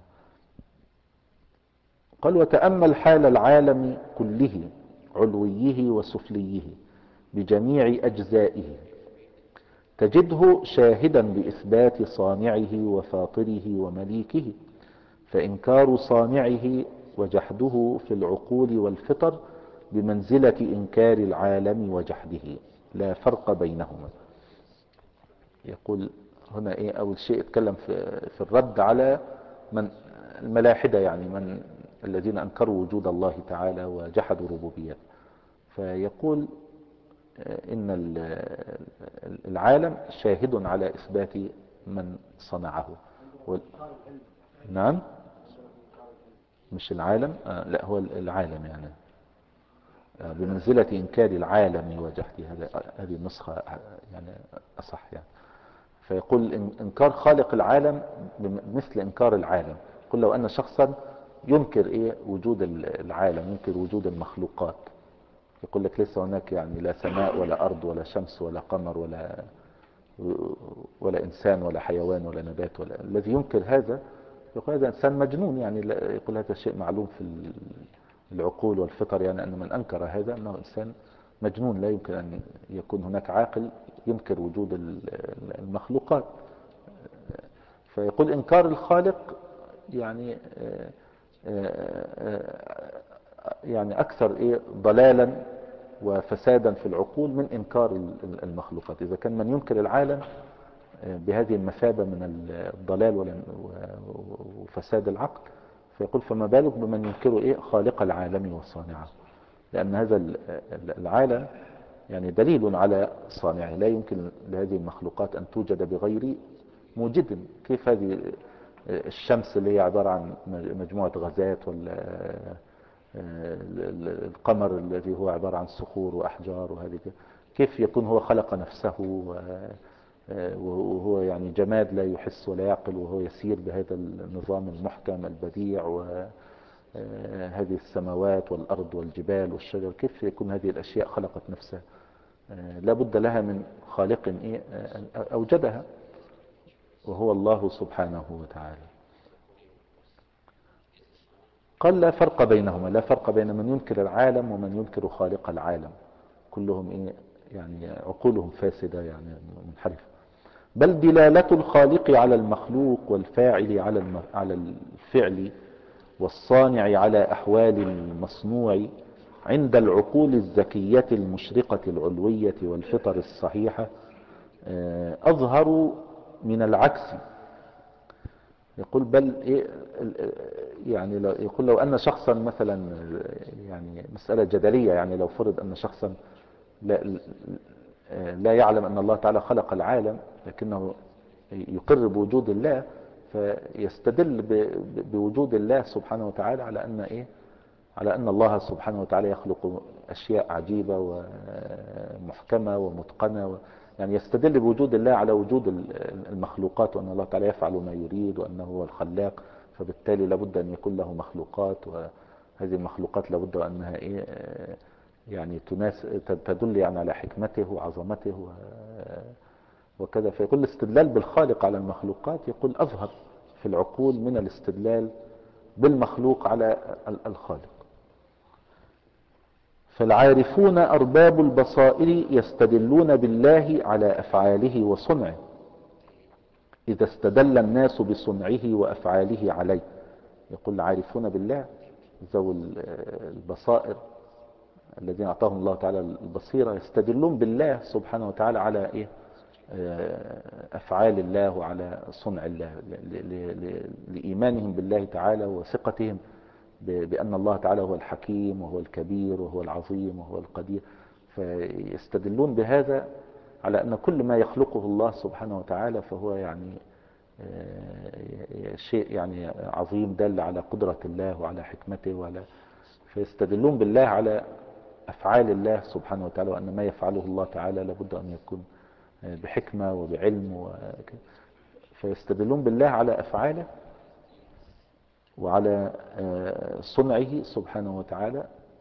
قال: وتأمل حال العالم كله علويه وسفليه بجميع أجزائه، تجده شاهدا بإثبات صانعه وفاطره ومليكه، فإنكار صانعه وجحده في العقول والفطر بمنزلة إنكار العالم وجحده، لا فرق بينهما. يقول هنا إيه؟ أول شيء اتكلم في, في الرد على من الملاحدة، يعني من الذين أنكروا وجود الله تعالى وجحدوا ربوبيته. فيقول إن العالم شاهد على إثبات من صنعه. و... نعم، مش العالم، آه لا، هو العالم يعني آه بمنزلة إنكار العالم وجحده. هذا هذه النسخة يعني أصح يعني. فيقول إن إنكار خالق العالم مثل إنكار العالم. يقول لو أن شخصا ينكر إيه وجود العالم، ينكر وجود المخلوقات، يقول لك ليس هناك يعني لا سماء ولا أرض ولا شمس ولا قمر ولا ولا إنسان ولا حيوان ولا نبات، ولا الذي ينكر هذا يقول هذا إنسان مجنون. يعني يقول هذا شيء معلوم في العقول والفطر، يعني أن من أنكر هذا أنه إنسان مجنون، لا يمكن أن يكون هناك عاقل ينكر وجود المخلوقات. فيقول إنكار الخالق يعني يعني أكثر إيه ضلالا وفسادا في العقول من إنكار المخلوقات. إذا كان من ينكر العالم بهذه المثابة من الضلال وفساد العقل، فيقول فما بالك بمن ينكر إيه خالق العالم وصانعه، لأن هذا العالم يعني دليل على صانعه. لا يمكن لهذه المخلوقات أن توجد بغير موجد. كيف هذه الشمس اللي هي عبارة عن مجموعة غازات، ولا القمر الذي هو عبارة عن صخور وأحجار، وهذه كيف يكون هو خلق نفسه وهو يعني جماد لا يحس ولا يعقل، وهو يسير بهذا النظام المحكم البديع، وهذه السماوات والأرض والجبال والشجر، كيف يكون هذه الأشياء خلقت نفسها؟ لا بد لها من خالق إيه أوجدها، وهو الله سبحانه وتعالى. قال لا فرق بينهما، لا فرق بين من ينكر العالم ومن ينكر خالق العالم، كلهم إيه يعني عقولهم فاسدة يعني منحرفة. بل دلالة الخالق على المخلوق والفاعل على على الفعل والصانع على أحوال المصنوع عند العقول الذكية المشرقة العلوية والفطر الصحيحة أظهر من العكس. يقول بل إيه يعني يقول لو أن شخصا مثلا، يعني مسألة جدلية، يعني لو فرض أن شخصا لا, لا يعلم أن الله تعالى خلق العالم لكنه يقر بوجود الله، فيستدل بوجود الله سبحانه وتعالى على أن إيه على أن الله سبحانه وتعالى يخلق أشياء عجيبة ومحكمة ومتقنة و يعني يستدل بوجود الله على وجود المخلوقات، وأن الله تعالى يفعل ما يريد وأنه هو الخلاق، فبالتالي لابد أن يكون له مخلوقات، وهذه المخلوقات لابد أنها إيه يعني تناس تدل يعني على حكمته وعظمته وكذا. فيقول الاستدلال بالخالق على المخلوقات يقول أظهر في العقول من الاستدلال بالمخلوق على الخالق. فالعارفون أرباب البصائر يستدلون بالله على أفعاله وصنعه إذا استدل الناس بصنعه وأفعاله عليه. يقول العارفون بالله ذوي البصائر الذين أعطاهم الله تعالى البصيرة يستدلون بالله سبحانه وتعالى على إيه أفعال الله وعلى صنع الله، لإيمانهم بالله تعالى وثقتهم بأن الله تعالى هو الحكيم وهو الكبير وهو العظيم وهو القدير. فيستدلون بهذا على أن كل ما يخلقه الله سبحانه وتعالى فهو يعني شيء يعني عظيم دل على قدرة الله وعلى حكمته وعلى، فيستدلون بالله على أفعال الله سبحانه وتعالى، وأن ما يفعله الله تعالى لابد أن يكون بحكمة وبعلم وكذا. فيستدلون بالله على أفعاله وعلى صنعه سبحانه وتعالى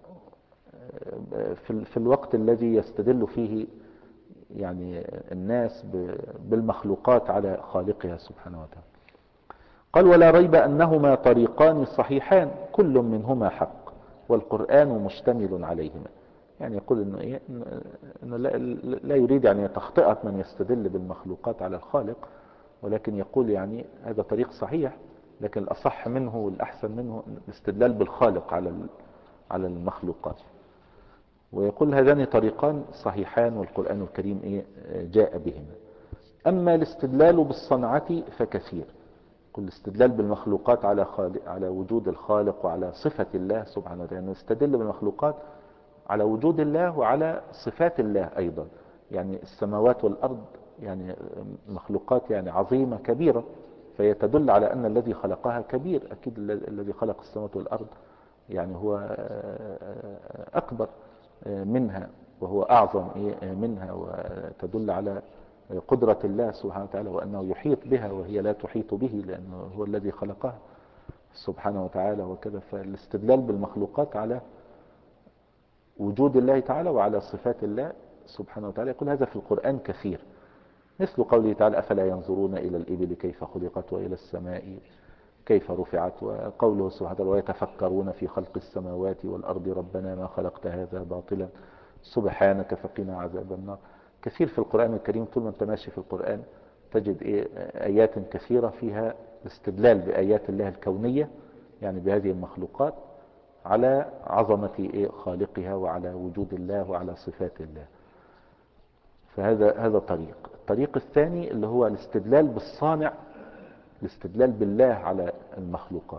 في الوقت الذي يستدل فيه يعني الناس بالمخلوقات على خالقها سبحانه وتعالى. قال ولا ريب أنهما طريقان صحيحان كل منهما حق والقرآن مشتمل عليهما. يعني يقول إنه, إيه إنه لا يريد يعني تخطئة من يستدل بالمخلوقات على الخالق، ولكن يقول يعني هذا طريق صحيح، لكن الأصح منه والأحسن منه الاستدلال بالخالق على على المخلوقات. ويقول هذان طريقان صحيحان والقرآن الكريم إيه جاء بهما. أما الاستدلال بالصنعة فكثير. كل الاستدلال بالمخلوقات على خالق على وجود الخالق وعلى صفة الله سبحانه وتعالى، يعني نستدل بالمخلوقات على وجود الله وعلى صفات الله أيضا. يعني السماوات والأرض يعني مخلوقات يعني عظيمة كبيرة، فهي تدل على أن الذي خلقها كبير. أكيد الذي خلق السماوات والأرض يعني هو أكبر منها وهو أعظم منها، وتدل على قدرة الله سبحانه وتعالى وأنه يحيط بها وهي لا تحيط به لأنه هو الذي خلقها سبحانه وتعالى وكذا. فالاستدلال بالمخلوقات على وجود الله تعالى وعلى صفات الله سبحانه وتعالى يقول هذا في القرآن كثير، مثل قوله تعالى أفلا ينظرون إلى الإبل كيف خلقت وإلى السماء كيف رفعت، وقوله سبحانه وتعالى ويتفكرون في خلق السماوات والأرض ربنا ما خلقت هذا باطلا سبحانك فقنا عذاب النار. كثير في القرآن الكريم، طول ما انت ماشي في القرآن تجد إيه آيات كثيرة فيها استدلال بآيات الله الكونية، يعني بهذه المخلوقات على عظمة إيه خالقها وعلى وجود الله وعلى صفات الله. فهذا هذا طريق. الطريق الثاني اللي هو الاستدلال بالصانع، الاستدلال بالله على المخلوقات.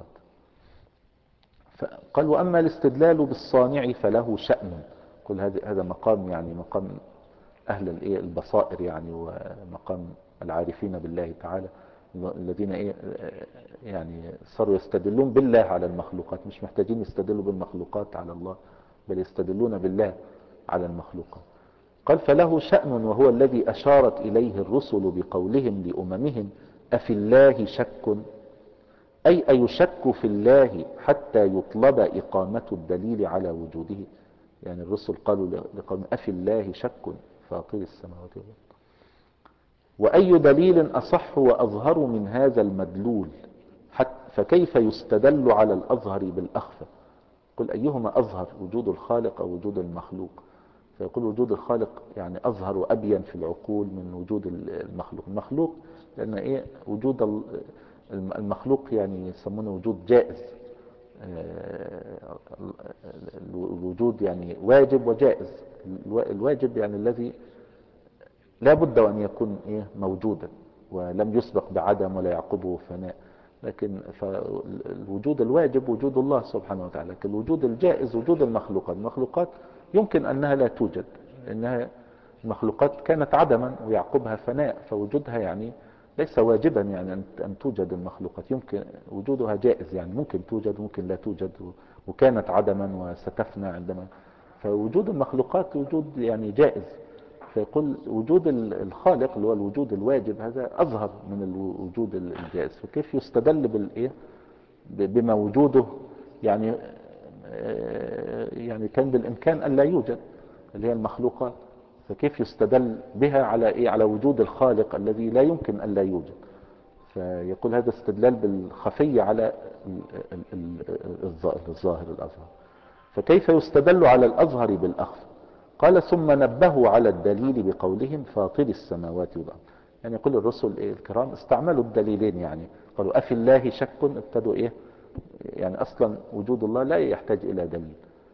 فقال وأما الاستدلال بالصانع فله شأن. كل هذا هذا مقام يعني مقام أهل الإيه البصائر يعني، ومقام العارفين بالله تعالى الذين إيه يعني صاروا يستدلون بالله على المخلوقات، مش محتاجين يستدلوا بالمخلوقات على الله، بل يستدلون بالله على المخلوقات. قال فله شأن وهو الذي أشارت إليه الرسل بقولهم لأممهم أفي الله شك، أي أيشك في الله حتى يطلب إقامة الدليل على وجوده. يعني الرسل قالوا لقوم أفي الله شك فاطر السماوات والأرض، وأي دليل أصح وأظهر من هذا المدلول، فكيف يستدل على الأظهر بالأخفى. قل أيهما أظهر وجود الخالق أو وجود المخلوق؟ فيقول وجود الخالق يعني أظهر وأبين في العقول من وجود المخلوق. المخلوق لأن إيه وجود المخلوق يعني يسمونه وجود جائز، الوجود يعني واجب وجائز. الواجب يعني الذي لا بد أن يكون إيه موجودا ولم يسبق بعدم ولا يعقبه فناء، لكن فالوجود الواجب وجود الله سبحانه وتعالى. لكن الوجود الجائز وجود المخلوقات. المخلوقات يمكن أنها لا توجد، إنها المخلوقات كانت عدما ويعقبها فناء، فوجودها يعني ليس واجبا يعني أن توجد المخلوقات، يمكن وجودها جائز يعني ممكن توجد ممكن لا توجد، وكانت عدما وستفنى عندما. فوجود المخلوقات وجود يعني جائز. فيقول وجود الخالق اللي هو الوجود الواجب هذا أظهر من الوجود الجائز. فكيف يستدل بالإيه بما وجوده يعني يعني كان بالإمكان أن لا يوجد اللي هي المخلوقات، فكيف يستدل بها على إيه على وجود الخالق الذي لا يمكن أن لا يوجد. فيقول هذا استدلال بالخفي على الظاهر الأظهر. فكيف يستدل على الأظهر بالأخفى؟ قال ثم نبهوا على الدليل بقولهم فاطر السماوات والأرض. يعني يقول الرسل إيه الكرام استعملوا الدليلين، يعني قالوا أفي الله شك، ابتدوا إيه يعني أصلا وجود الله لا يحتاج إلى دليل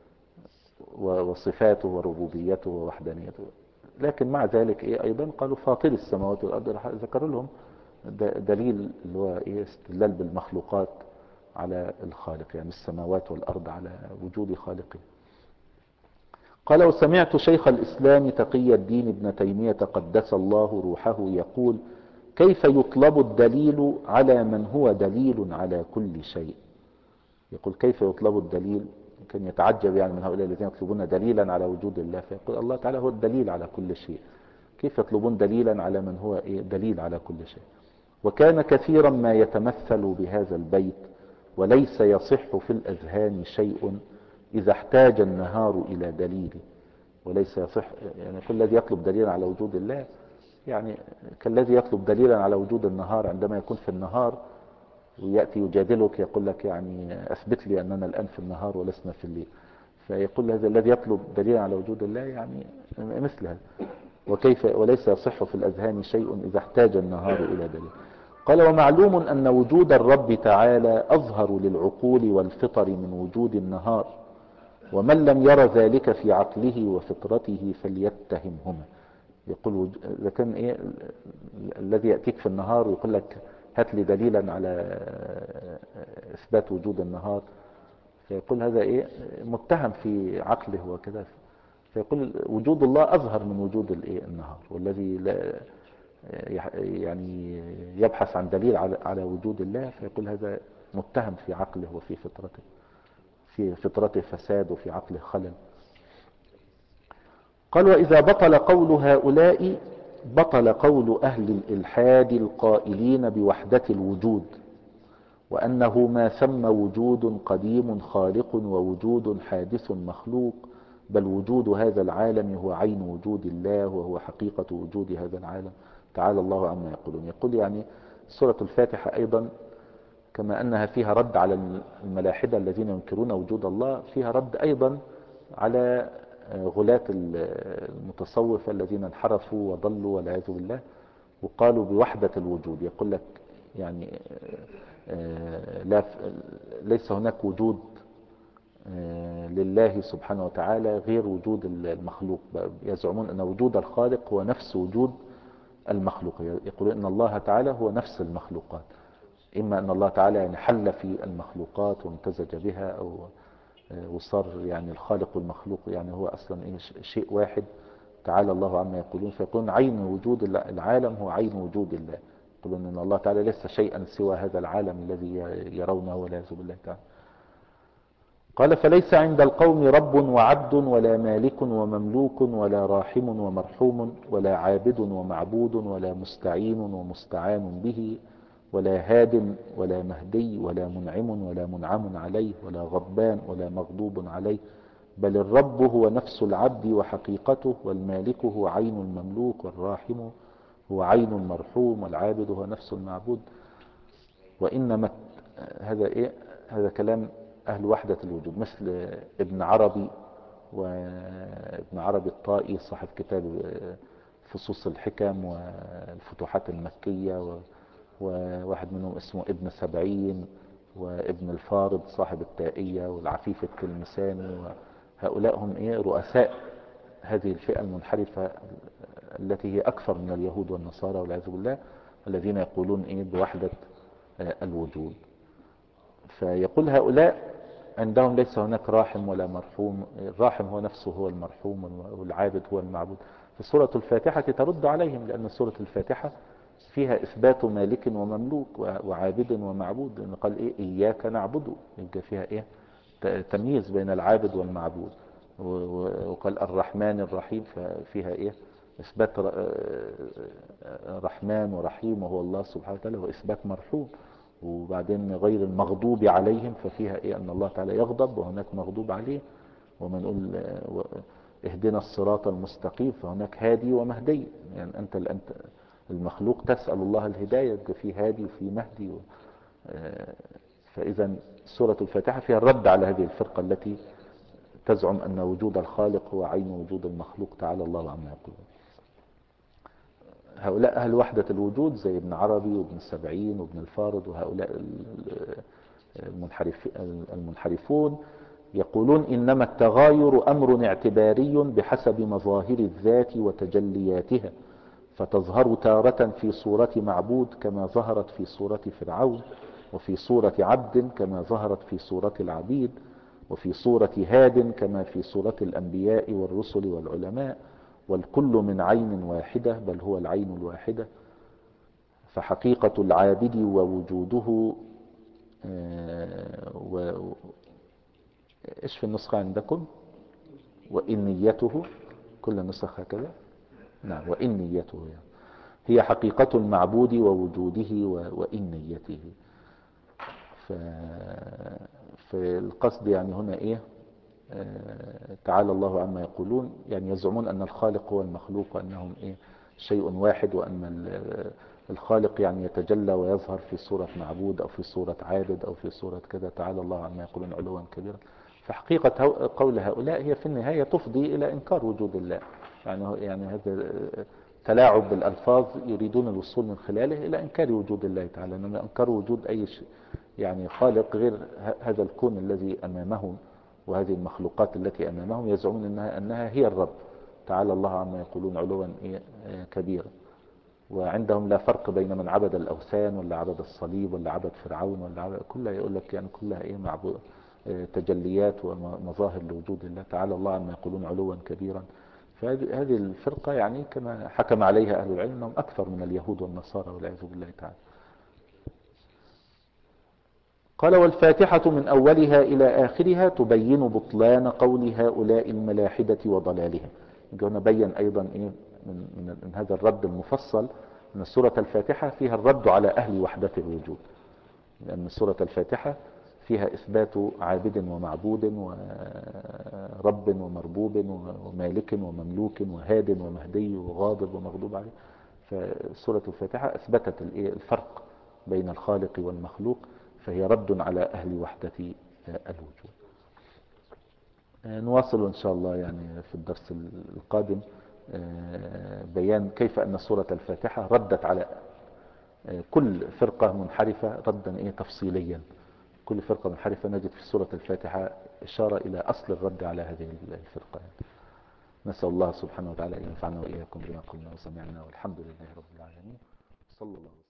وصفاته وربوبيته ووحدانيته، لكن مع ذلك إيه أيضا قالوا فاطر السماوات والأرض. ذكروا لهم دليل اللي هو إيه استدلال بالمخلوقات على الخالق، يعني السماوات والأرض على وجود خالقه. قال وسمعت شيخ الإسلام تقي الدين ابن تيمية قدس الله روحه يقول كيف يطلب الدليل على من هو دليل على كل شيء. يقول كيف يطلب الدليل، كان يتعجب يعني من هؤلاء الذين يطلبون دليلا على وجود الله، فيقول الله تعالى هو الدليل على كل شيء، كيف يطلبون دليلا على من هو إيه دليل على كل شيء. وكان كثيرا ما يتمثل بهذا البيت: وليس يصح في الأذهان شيء إذا احتاج النهار إلى دليل. وليس يصح يعني كل الذي يطلب دليلا على وجود الله يعني كالذي يطلب دليلا على وجود النهار عندما يكون في النهار ويأتي يجادلك يقول لك يعني أثبت لي أننا الآن في النهار ولسنا في الليل. فيقول هذا الذي يطلب دليلا على وجود الله يعني مثل هذا. وكيف وليس يصح في الأذهان شيء إذا احتاج النهار إلى دليل. قال ومعلوم أن وجود الرب تعالى أظهر للعقول والفطر من وجود النهار، ومن لم ير ذلك في عقله وفطرته فليتهمهما. يقول إذا كان إيه الذي يأتيك في النهار ويقول لك هات لي دليلا على إثبات وجود النهار، فيقول هذا إيه متهم في عقله وكذا. فيقول وجود الله أظهر من وجود الإيه النهار، والذي لا يعني يبحث عن دليل على على وجود الله فيقول هذا متهم في عقله وفي فطرته، في فطرته فساد وفي عقله خلل. قال وإذا بطل قول هؤلاء بطل قول أهل الإلحاد القائلين بوحدة الوجود، وأنه ما ثم وجود قديم خالق ووجود حادث مخلوق، بل وجود هذا العالم هو عين وجود الله وهو حقيقة وجود هذا العالم، تعالى الله عما يقولون. يقول يعني سورة الفاتحة أيضا كما أنها فيها رد على الملاحدة الذين ينكرون وجود الله، فيها رد أيضا على غلاة المتصوفة الذين انحرفوا وضلوا والعياذ بالله وقالوا بوحدة الوجود. يقول لك يعني لا ليس هناك وجود لله سبحانه وتعالى غير وجود المخلوق، يزعمون أن وجود الخالق هو نفس وجود المخلوق. يقولون أن الله تعالى هو نفس المخلوقات، إما أن الله تعالى يعني حل في المخلوقات وامتزج بها، أو وصار يعني الخالق والمخلوق يعني هو أصلا شيء واحد، تعالى الله عما يقولون. فيقولون عين وجود العالم هو عين وجود الله، يقولون أن الله تعالى ليس شيئا سوى هذا العالم الذي يرونه والعياذ بالله تعالى. قال فليس عند القوم رب وعبد ولا مالك ومملوك ولا راحم ومرحوم ولا عابد ومعبود ولا مستعين ومستعان به ولا هاد ولا مهدي ولا منعم ولا منعم عليه ولا غضبان ولا مغضوب عليه، بل الرب هو نفس العبد وحقيقته، والمالك هو عين المملوك، والراحم هو عين المرحوم، والعابد هو نفس المعبود. وإنما هذا إيه هذا كلام أهل وحدة الوجود، مثل ابن عربي وابن عربي الطائي صاحب كتاب فصوص الحكم والفتوحات المكية، وواحد منهم اسمه ابن سبعين، وابن الفارض صاحب التائية، والعفيف التلمساني، وهؤلاء هم إيه رؤساء هذه الفئة المنحرفة التي هي أكثر من اليهود والنصارى والعياذ بالله، الذين يقولون إيه بوحدة الوجود. فيقول هؤلاء عندهم ليس هناك راحم ولا مرحوم، الراحم هو نفسه هو المرحوم، والعابد هو المعبود. فسورة الفاتحة ترد عليهم، لأن سورة الفاتحة فيها إثبات مالك ومملوك وعابد ومعبود، لأن قال إيه إياك نعبد، يبقى فيها إيه تمييز بين العابد والمعبود. وقال الرحمن الرحيم، ففيها إيه إثبات رحمن ورحيم وهو الله سبحانه وتعالى، وإثبات مرحوم. وبعدين غير المغضوب عليهم ففيها إيه أن الله تعالى يغضب وهناك مغضوب عليه. ومن نقول اهدنا الصراط المستقيم فهناك هادي ومهدي، يعني أنت أنت المخلوق تسأل الله الهداية، يبقى فيه هادي وفيه مهدي. فإذا سورة الفاتحة فيها الرد على هذه الفرقة التي تزعم أن وجود الخالق هو عين وجود المخلوق، تعالى الله عما يقولون. هؤلاء أهل وحدة الوجود زي ابن عربي وابن السبعين وابن الفارض وهؤلاء المنحرفون يقولون إنما التغاير أمر اعتباري بحسب مظاهر الذات وتجلياتها، فتظهر تارة في صورة معبود كما ظهرت في صورة فرعون، وفي صورة عبد كما ظهرت في صورة العبيد، وفي صورة هاد كما في صورة الأنبياء والرسل والعلماء، والكل من عين واحدة بل هو العين الواحدة. فحقيقة العابد ووجوده آه، و... إيش في النسخة عندكم؟ وإنيته، كل النسخ هكذا. نعم، وإنيته يعني. هي حقيقة المعبود ووجوده و... وإنيته. ف... فالقصد يعني هنا إيه؟ آه، تعالى الله عما يقولون، يعني يزعمون أن الخالق هو المخلوق، وأنهم إيه؟ شيء واحد، وأن ال- الخالق يعني يتجلى ويظهر في صورة معبود أو في صورة عابد أو في صورة كذا. تعالى الله عما يقولون علوا كبيرا. فحقيقة هو- قول هؤلاء هي في النهاية تفضي إلى إنكار وجود الله. يعني هو- يعني هذا تلاعب بالألفاظ يريدون الوصول من خلاله إلى إنكار وجود الله تعالى، إنما إنكار وجود أي شيء يعني خالق غير ه- هذا الكون الذي أمامهم، وهذه المخلوقات التي أمامهم يزعمون أنها, أنها هي الرب. تعالى الله عما يقولون علوا إيه؟ آه، كبيرا. وعندهم لا فرق بين من عبد الأوثان ولا عبد الصليب ولا عبد فرعون ولا عبد، كلها يقول لك يعني كلها إيه؟ معبود، آه، تجليات ومظاهر لوجود الله. تعالى الله عما يقولون علوا كبيرا. فهذه هذه الفرقة يعني كما حكم عليها أهل العلم أنهم أكثر من اليهود والنصارى والعياذ بالله تعالى. قال: والفاتحة من أولها إلى آخرها تبين بطلان قول هؤلاء الملاحدة وضلالهم. هنا بين أيضا إيه من, من, من هذا الرد المفصل أن سورة الفاتحة فيها الرد على أهل وحدة الوجود، لأن سورة الفاتحة فيها إثبات عابد ومعبود ورب ومربوب ومالك ومملوك وهاد ومهدي وغاضب ومغضوب عليه. فسورة الفاتحة أثبتت الفرق بين الخالق والمخلوق، فهي رد على أهل وحدة الوجود. نواصل إن شاء الله يعني في الدرس القادم بيان كيف أن سورة الفاتحة ردت على كل فرقة منحرفة ردا إيه تفصيليا. كل فرقة منحرفة نجد في سورة الفاتحة إشارة إلى أصل الرد على هذه الفرقة. نسأل الله سبحانه وتعالى أن ينفعنا وإياكم بما قلنا وسمعنا، والحمد لله رب العالمين. صلى الله